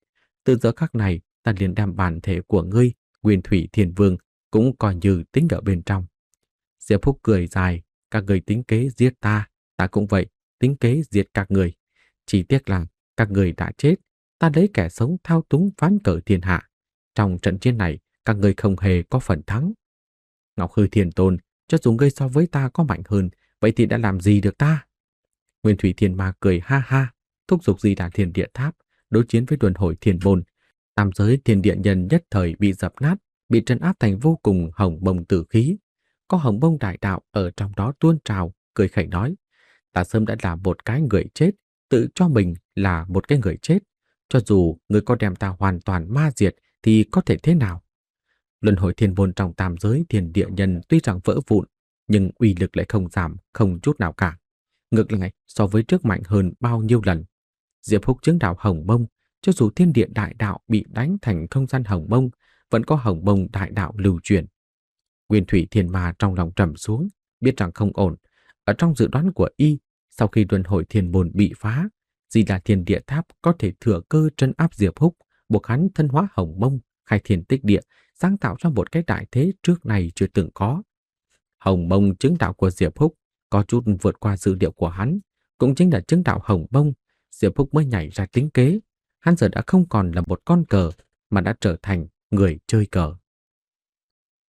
Từ giờ khắc này, ta liền đem bản thể của ngươi, Nguyên Thủy Thiên Vương, cũng coi như tính ở bên trong. Diệp Húc cười dài, các người tính kế giết ta, ta cũng vậy, tính kế diệt các người. Chỉ tiếc là các người đã chết, ta lấy kẻ sống thao túng ván cờ thiên hạ. Trong trận chiến này, các người không hề có phần thắng. Ngọc Hư Thiên Tôn, cho dù ngươi so với ta có mạnh hơn, vậy thì đã làm gì được ta? Nguyên Thủy Thiên Ma cười ha ha, thúc giục Di Đà Thiên Địa Tháp, đối chiến với luân hồi thiên môn, tam giới thiên địa nhân nhất thời bị dập nát, bị trấn áp thành vô cùng hồng bông tử khí. Có hồng bông đại đạo ở trong đó tuôn trào, cười khẩy nói: ta sớm đã là một cái người chết, tự cho mình là một cái người chết. Cho dù người có đem ta hoàn toàn ma diệt thì có thể thế nào? Luân hồi thiên môn trong tam giới thiên địa nhân tuy rằng vỡ vụn, nhưng uy lực lại không giảm, không chút nào cả. Ngược lại, so với trước mạnh hơn bao nhiêu lần. Diệp Húc chứng đạo hồng mông, cho dù thiên địa đại đạo bị đánh thành không gian hồng mông, vẫn có hồng mông đại đạo lưu truyền. Nguyên Thủy Thiên Ma trong lòng trầm xuống, biết rằng không ổn. Ở trong dự đoán của y, sau khi luân hồi thiên môn bị phá, Di Đà Thiên Địa Tháp có thể thừa cơ trấn áp Diệp Húc, buộc hắn thân hóa hồng mông, khai thiên tích địa, sáng tạo ra một cái đại thế trước này chưa từng có. Hồng mông chứng đạo của Diệp Húc có chút vượt qua dự liệu của hắn, cũng chính là chứng đạo hồng mông, Diệp Húc mới nhảy ra tính kế. Hắn giờ đã không còn là một con cờ, mà đã trở thành người chơi cờ.